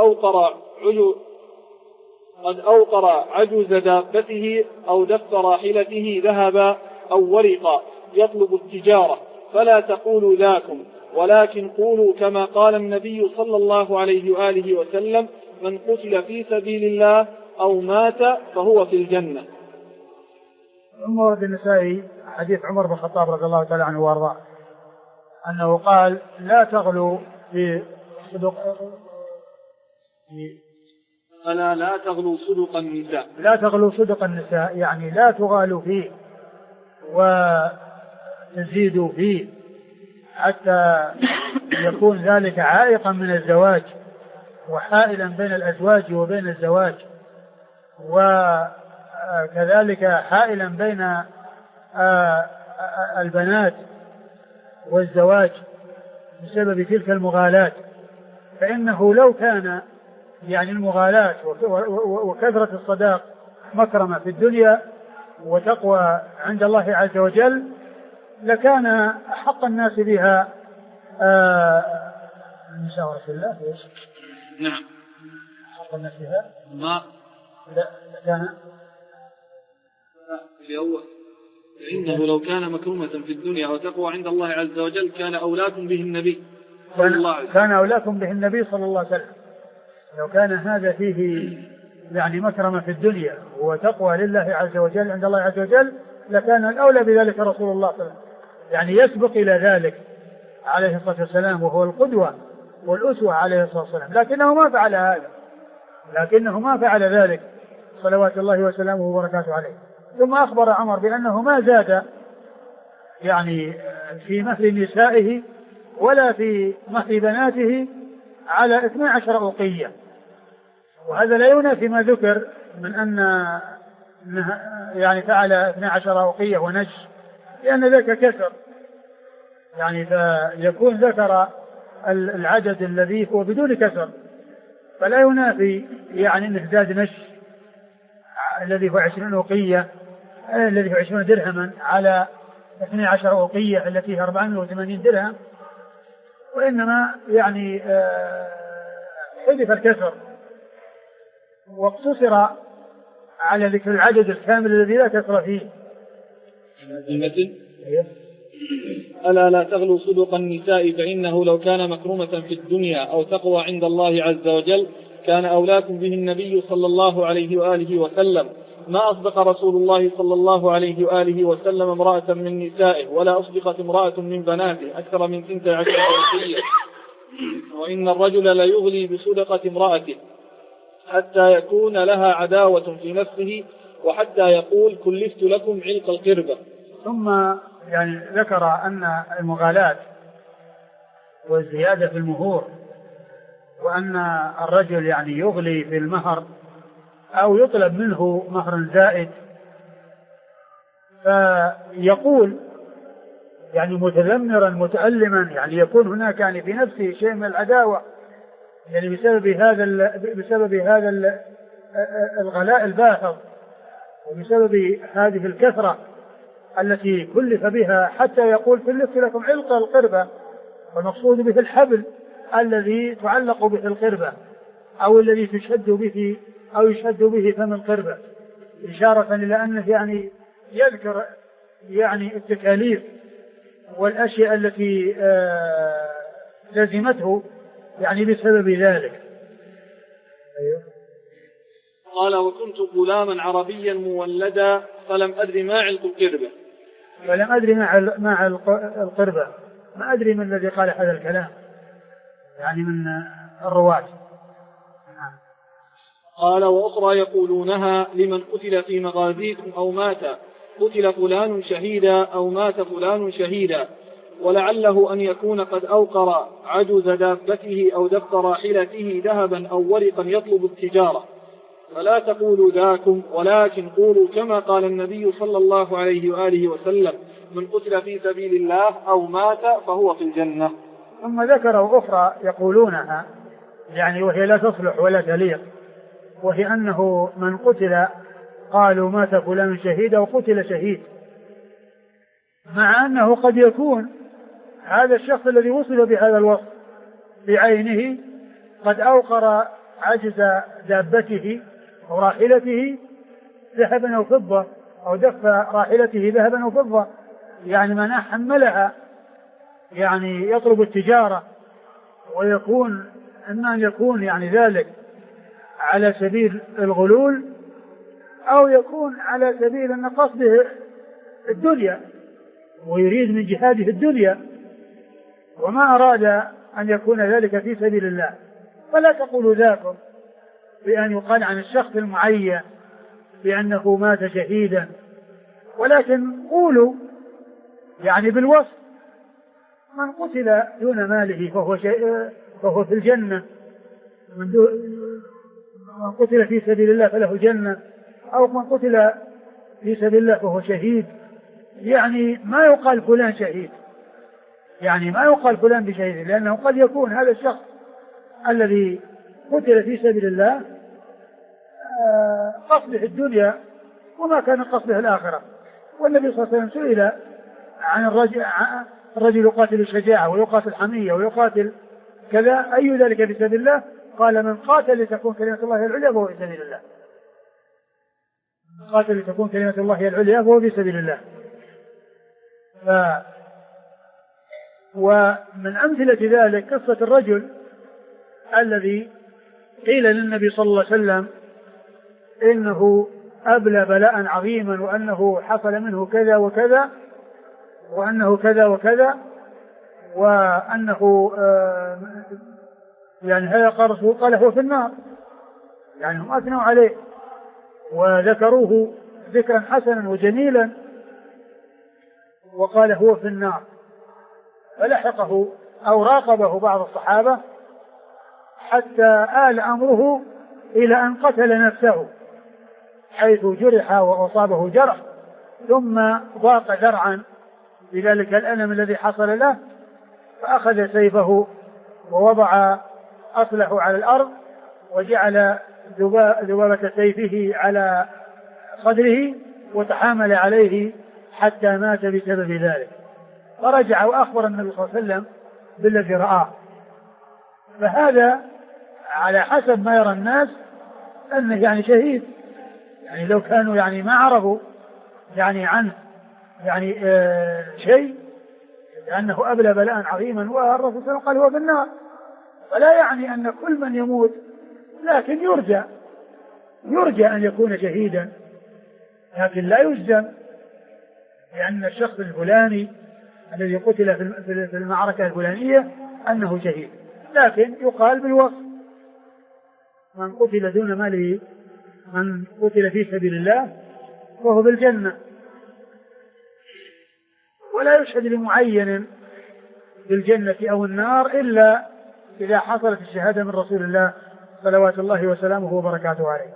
أوقر عجز دابته أو دف راحلته ذهبا أو ورقا يطلب التجارة، فلا تقولوا ذاكم، ولكن قولوا كما قال النبي صلى الله عليه وآله وسلم: من قتل في سبيل الله أو مات فهو في الجنة. ورد النسائي حديث عمر بن الخطاب رضي الله تعالى عنه وارضاه أنه قال: لا تغلوا في صدق ألا لا تغلوا صدق النساء. لا تغلوا صدق النساء، يعني لا تغالوا فيه وتزيدوا فيه حتى يكون ذلك عائقا من الزواج وحائلا بين الأزواج وبين الزواج، وكذلك حائلا بين البنات والزواج بسبب تلك المغالاة. فإنه لو كان يعني المغالاة وكثرة الصداق مكرمة في الدنيا وتقوى عند الله عز وجل لكان أحق الناس بها النساء ورسول الله. نعم. أحق الناس بها ما كان في أول إنه لو كان مكرمة في الدنيا وتقوى عند الله عز وجل كان أولاكم به النبي صلى الله عليه وسلم. كان أولاكم به النبي صلى الله عليه وسلم. لو كان هذا فيه يعني مكرمة في الدنيا وتقوى لله عز وجل عند الله عز وجل لكان الأولى بذلك رسول الله صلى الله عليه وسلم، يعني يسبق إلى ذلك عليه الصلاة والسلام، وهو القدوة والأسوة عليه الصلاة والسلام، لكنه ما فعل ذلك صلوات الله وسلامه وبركاته عليه. ثم أخبر عمر بأنه ما زاد يعني في مهر نسائه ولا في مهر بناته على 12 أوقية، وهذا لا ينافي ما ذكر من أن يعني فعل 12 أوقية ونج، لأن ذاك كسر، يعني فيكون ذكر العدد الذي هو بدون كسر، فلا ينافي يعني أن ازداد نش الذي هو 20 أوقية الذي هو 20 درهما على 12 أوقية التي هي 480 درهم، وإنما يعني حذف الكسر واقتصر على ذكر العدد الكامل الذي لا كسر فيه. المثل ألا لا تغلوا صدق النساء فإنه لو كان مكرمة في الدنيا أو تقوى عند الله عز وجل كان أولاكم به النبي صلى الله عليه وآله وسلم. ما أصدق رسول الله صلى الله عليه وآله وسلم امرأة من نسائه ولا أصدقت امرأة من بناته أكثر من 12 أوقية، وإن الرجل لا يغلي بصدقة امرأته حتى يكون لها عداوة في نفسه وحتى يقول كلفت لكم علق القربة. ثم يعني ذكر أن المغالاة والزيادة في المهور وأن الرجل يعني يغلي في المهر أو يطلب منه مهر زائد، فيقول يعني متذمرا متألما، يعني يكون هناك يعني في نفسه شيء من العداوة يعني بسبب هذا الغلاء الباهظ وبسبب هذه الكثرة التي كلف بها، حتى يقول كلفت لكم علق القربة، والمقصود به الحبل الذي تعلق به القربة أو الذي تشد به أو يشد به فم القربة، إشارة إلى أنه يعني يذكر يعني التكاليف والأشياء التي لزمته يعني بسبب ذلك. قال وكنت غلاما عربيا مولدا فلم أدري ما علق القربة. فلم أدري ما القربة، ما أدري من الذي قال هذا الكلام يعني من الرواة. قال وأخرى يقولونها لمن قتل في مغازيكم أو مات، قتل فلان شهيدا أو مات فلان شهيدا، ولعله أن يكون قد أوقر عجز دابته أو دف راحلته ذهبا أو ورقا يطلب التجارة، فلا تقولوا ذاكم ولكن قولوا كما قال النبي صلى الله عليه وآله وسلم: من قتل في سبيل الله أو مات فهو في الجنة. ثم ذكروا أخرى يقولونها يعني وهي لا تصلح ولا تليق، وهي أنه من قتل قالوا مات فلان شهيد أو قتل شهيد، مع أنه قد يكون هذا الشخص الذي وصل بهذا الوصف بعينه قد أوقر عجز دابته أو راحلته ذهبا أو فضة، أو دف راحلته ذهبا أو فضة، يعني من حملها يعني يطلب التجارة، ويكون إما أن يكون يعني ذلك على سبيل الغلول، أو يكون على سبيل أن قصده الدنيا ويريد من جهاده الدنيا، وما أراد أن يكون ذلك في سبيل الله. فلا تقولوا ذاكم بأن يقال عن الشخص المعين بأنه مات شهيدا، ولكن قولوا يعني بالوصف: من قتل دون ماله فهو في الجنة، من قتل في سبيل الله فله جنة، أو من قتل في سبيل الله فهو شهيد. يعني ما يقال فلان شهيد، يعني ما يقال فلان بشهيد، لأنه قد يكون هذا الشخص الذي قتل في سبيل الله قصده الدنيا وما كان قصده الآخرة. والنبي صلى الله عليه وسلم سئل عن الرجل يقاتل الشجاعة ويقاتل الحمية ويقاتل كذا، أي ذلك في سبيل الله؟ قال: من قاتل لتكون كلمة الله هي العليا فهو في سبيل الله. من قاتل لتكون كلمة الله هي العليا فهو في سبيل الله. ومن أمثلة ذلك قصة الرجل الذي قيل للنبي صلى الله عليه وسلم إنه أبلى بلاء عظيما، وأنه حصل منه كذا وكذا، وأنه كذا وكذا، وأنه يعني هذا قال هو في النار. يعني هم أثنوا عليه وذكروه ذكرا حسنا وجميلا، وقال هو في النار. فلحقه أو راقبه بعض الصحابة حتى آل أمره إلى أن قتل نفسه، حيث جرح وأصابه جرح، ثم ضاق ذرعا بذلك الألم الذي حصل له، فأخذ سيفه ووضع أصله على الأرض، وجعل ذبابة سيفه على صدره وتحامل عليه حتى مات بسبب ذلك. فرجع وأخبر النبي صلى الله عليه وسلم بالذي رآه. فهذا على حسب ما يرى الناس أنه يعني شهيد، يعني لو كانوا يعني ما عرفوا يعني عنه يعني شيء، لأنه أبلى بلاء عظيما، والرسول صلى الله عليه وسلم قال هو في النار. فلا يعني أن كل من يموت، لكن يرجى أن يكون شهيدا، لكن لا يجزم لأن الشخص الفلاني الذي قتل في المعركة الفلانية أنه شهيد، لكن يقال بالوصف: من قتل دون ماله، من قتل في سبيل الله فهو بالجنة. ولا يشهد لمعين بالجنة أو النار إلا إذا حصلت الشهادة من رسول الله صلوات الله وسلامه وبركاته عليه.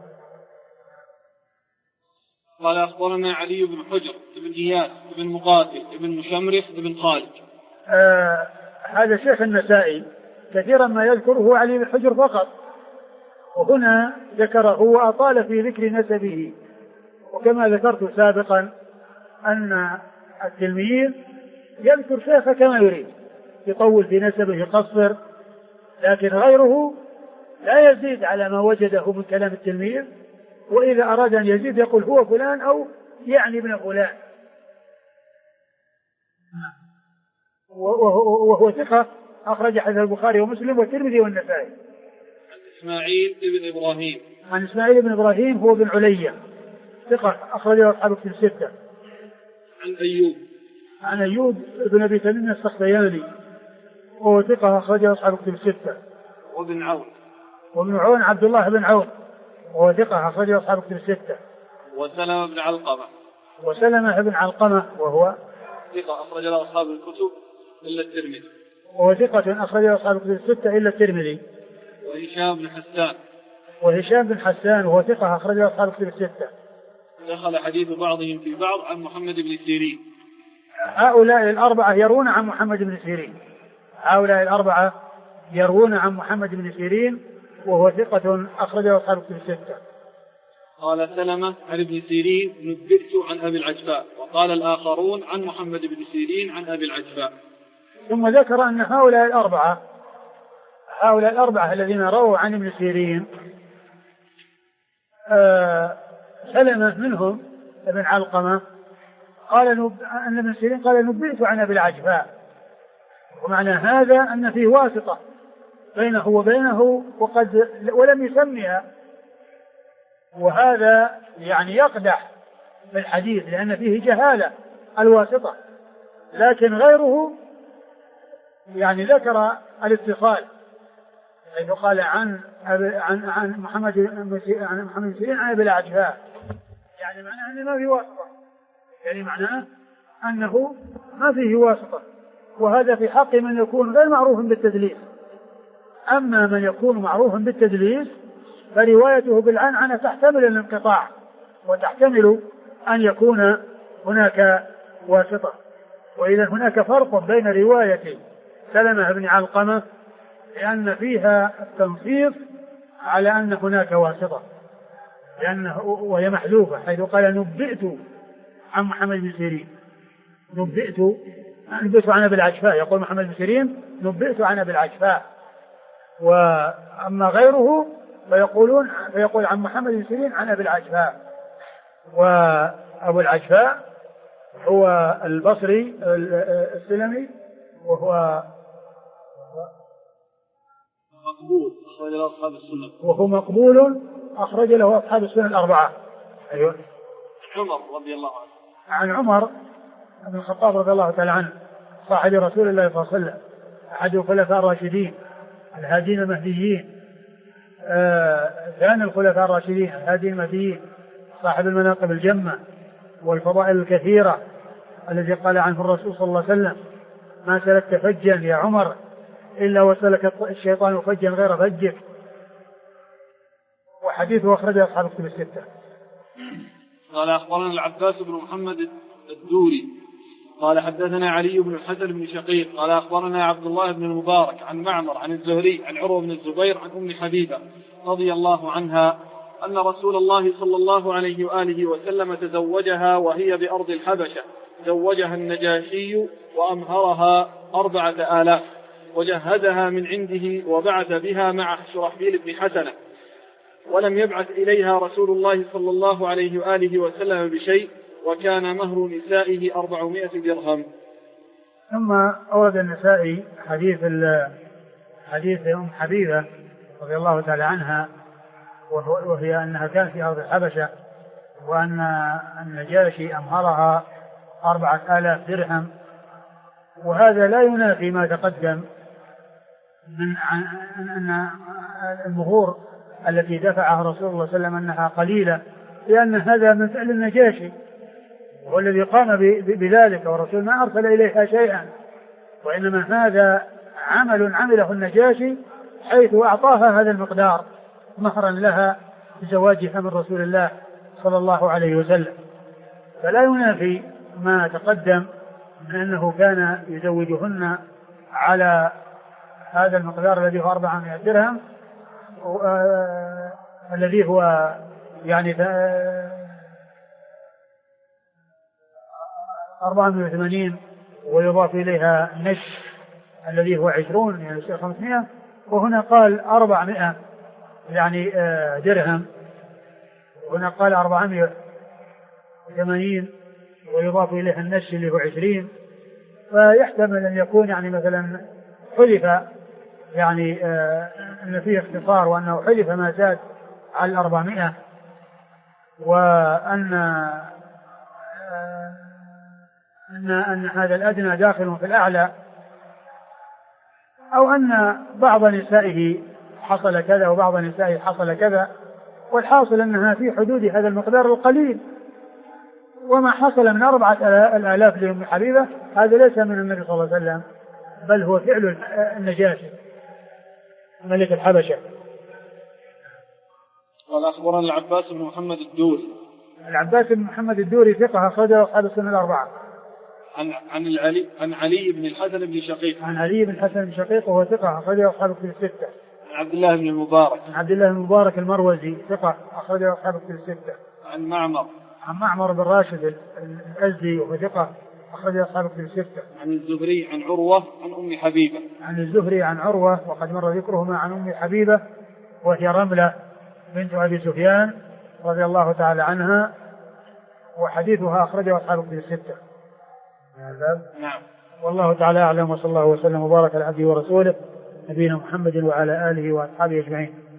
قال: أخبرنا علي بن حجر بن إياس بن مقاتل بن مشمرف بن خالد. هذا شيخ النسائي كثيرا ما يذكره علي بن حجر فقط، وهنا ذكره وأطال في ذكر نسبه. وكما ذكرت سابقا أن التلميذ يذكر شيخه كما يريد، يطول في نسبه يقصر، لكن غيره لا يزيد على ما وجده من كلام التلميذ، وإذا أراد أن يزيد يقول هو فلان أو يعني ابن فلان. وهو ثقة أخرج حديث البخاري ومسلم والترمذي والنسائي. إسماعيل بن إبراهيم. عن إسماعيل بن إبراهيم هو بن علية ثقة أخرجه أصحاب كتب الستة. عن أيوب بن أبي تميم السختياني وهو ثقة أخرجه أصحاب كتب الستة. وابن عون عبد الله بن عون وهو ثقة أخرجه أصحاب كتب الستة. وسلمة بن علقمة وهو ثقة أخرجه أصحاب الكتب إلا الترمذي. وهو ثقة أخرجه أصحاب الكتب الستة إلا الترمذي. وهشام بن حسان وهو ثقة أخرجه أصحاب الكتب الستة. دخل حديث بعضهم في بعض عن محمد بن سيرين. هؤلاء الأربعة يروون عن محمد بن سيرين وهو ثقة أخرجه أصحاب الكتب الستة. قال سلمة عن ابن سيرين: نبئت عن أبي العجفاء. وقال الآخرون عن محمد بن سيرين عن أبي العجفاء. ثم ذكر أن هؤلاء الأربعة هؤلاء الأربعة الذين رووا عن ابن سيرين سلمة منهم ابن علقمة قال أن ابن سيرين قال نبئت عن أبي العجفاء، ومعنى هذا أن فيه واسطة بينه وبينه ولم يسميها، وهذا يعني يقدح في الحديث لأن فيه جهالة الواسطة، لكن غيره يعني ذكر الاتصال حيث قال عن محمد بن سيرين عن أبي العجفاء، يعني معناه أنه ما فيه واسطة، يعني معناه أنه ما فيه واسطة، وهذا في حق من يكون غير معروف بالتدليس. أما من يكون معروف بالتدليس فروايته بالعنعنة تحتمل الانقطاع وتحتمل أن يكون هناك واسطة. وإذا هناك فرق بين رواية سلمة بن علقمة لأن فيها التنصيص على أن هناك واسطة وهي محذوفة، حيث قال نبئت عن محمد بن سيرين، نبئت عن أبي العجفاء، يقول محمد بن سيرين نبئت عن أبي العجفاء. وأما غيره فيقول عن محمد بن سيرين عن أبي العجفاء. وأبو العجفاء هو البصري السلمي، وهو مقبول أخرج له أصحاب السنن الأربعة. أيوة. عمر رضي الله عنه، عن عمر بن الخطاب رضي الله تعالى عنه صاحب رسول الله صلى الله عليه وسلم، أحد الخلفاء الراشدين الهادين المهديين، ثاني الخلفاء الراشدين الهادين المهديين، صاحب المناقب الجمة والفضائل الكثيرة، الذي قال عنه الرسول صلى الله عليه وسلم ما سلكت فجا يا عمر إلا وسلك الشيطان فجا غير فجك. وحديثه أخرجه أصحاب الكتب الستة. قال أخبرنا العباس بن محمد الدوري قال حدثنا علي بن الحسن بن شقيق قال أخبرنا عبد الله بن المبارك عن معمر عن الزهري عن عروة بن الزبير عن أم حبيبة رضي الله عنها أن رسول الله صلى الله عليه وآله وسلم تزوجها وهي بأرض الحبشة، زوجها النجاشي وأمهرها 4000 وجهزها من عنده وبعث بها مع شرحبيل بن حسنة، ولم يبعث إليها رسول الله صلى الله عليه وآله وسلم بشيء، وكان مهر نسائه 400 درهم. ثم أورد النسائي حديث أم حبيبة رضي الله تعالى عنها، وهي أنها كانت في أرض الحبشة، وأن النجاشي أمهرها 4000 درهم، وهذا لا ينافي ما تقدم من أن المهور التي دفعها رسول الله صلى الله عليه وسلم أنها قليلة، لأن هذا من فعل النجاشي والذي قام بذلك، والرسول ما أرسل إليها شيئا، وإنما هذا عمل عمله النجاشي حيث أعطاها هذا المقدار مهرا لها بزواجها من رسول الله صلى الله عليه وسلم. فلا ينافي ما تقدم من أنه كان يزوجهن على هذا المقدار الذي هو 400 درهم، الذي هو يعني 480، ويضاف إليها نش الذي هو 20 يعني 500، وهنا قال 400 يعني درهم، وهنا قال 480 ويضاف إليها النش اللي هو 20، فيحتمل أن يكون يعني مثلا حلف يعني أن فيه اختصار، وأنه حلف ما زاد على 400، وأن أن هذا الأدنى داخل في الأعلى، أو أن بعض نسائه حصل كذا وبعض نسائه حصل كذا، والحاصل أنها في حدود هذا المقدار القليل. وما حصل من 4000 لأم حبيبة هذا ليس من النبي صلى الله عليه وسلم، بل هو فعل النجاشي ملك الحبشة. قال أخبرنا العباس بن محمد الدوري. العباس بن محمد الدوري ثقة أخرجه أصحاب السنن الأربعة. عن علي بن الحسن بن شقيق. عن علي بن الحسن بن شقيق وهو ثقة أخرجه أصحاب الكتب الستة. عن عبد الله بن المبارك. عن عبد الله بن المبارك المروزي ثقة أخرجه أصحاب الكتب الستة. عن معمر بن راشد الأزدي وهو ثقة أخرج أصحاب الكتب الستة. عن الزهري عن عروة عن أم حبيبة. عن الزهري عن عروة وقد مر ذكرهما عن أم حبيبة وهي رملة بنت أبي سفيان رضي الله تعالى عنها، وحديثها أخرجه أصحاب الكتب الستة. نعم. والله تعالى أعلم، وصلى الله وسلم وبارك على عبده ورسوله نبينا محمد وعلى آله وأصحابه أجمعين.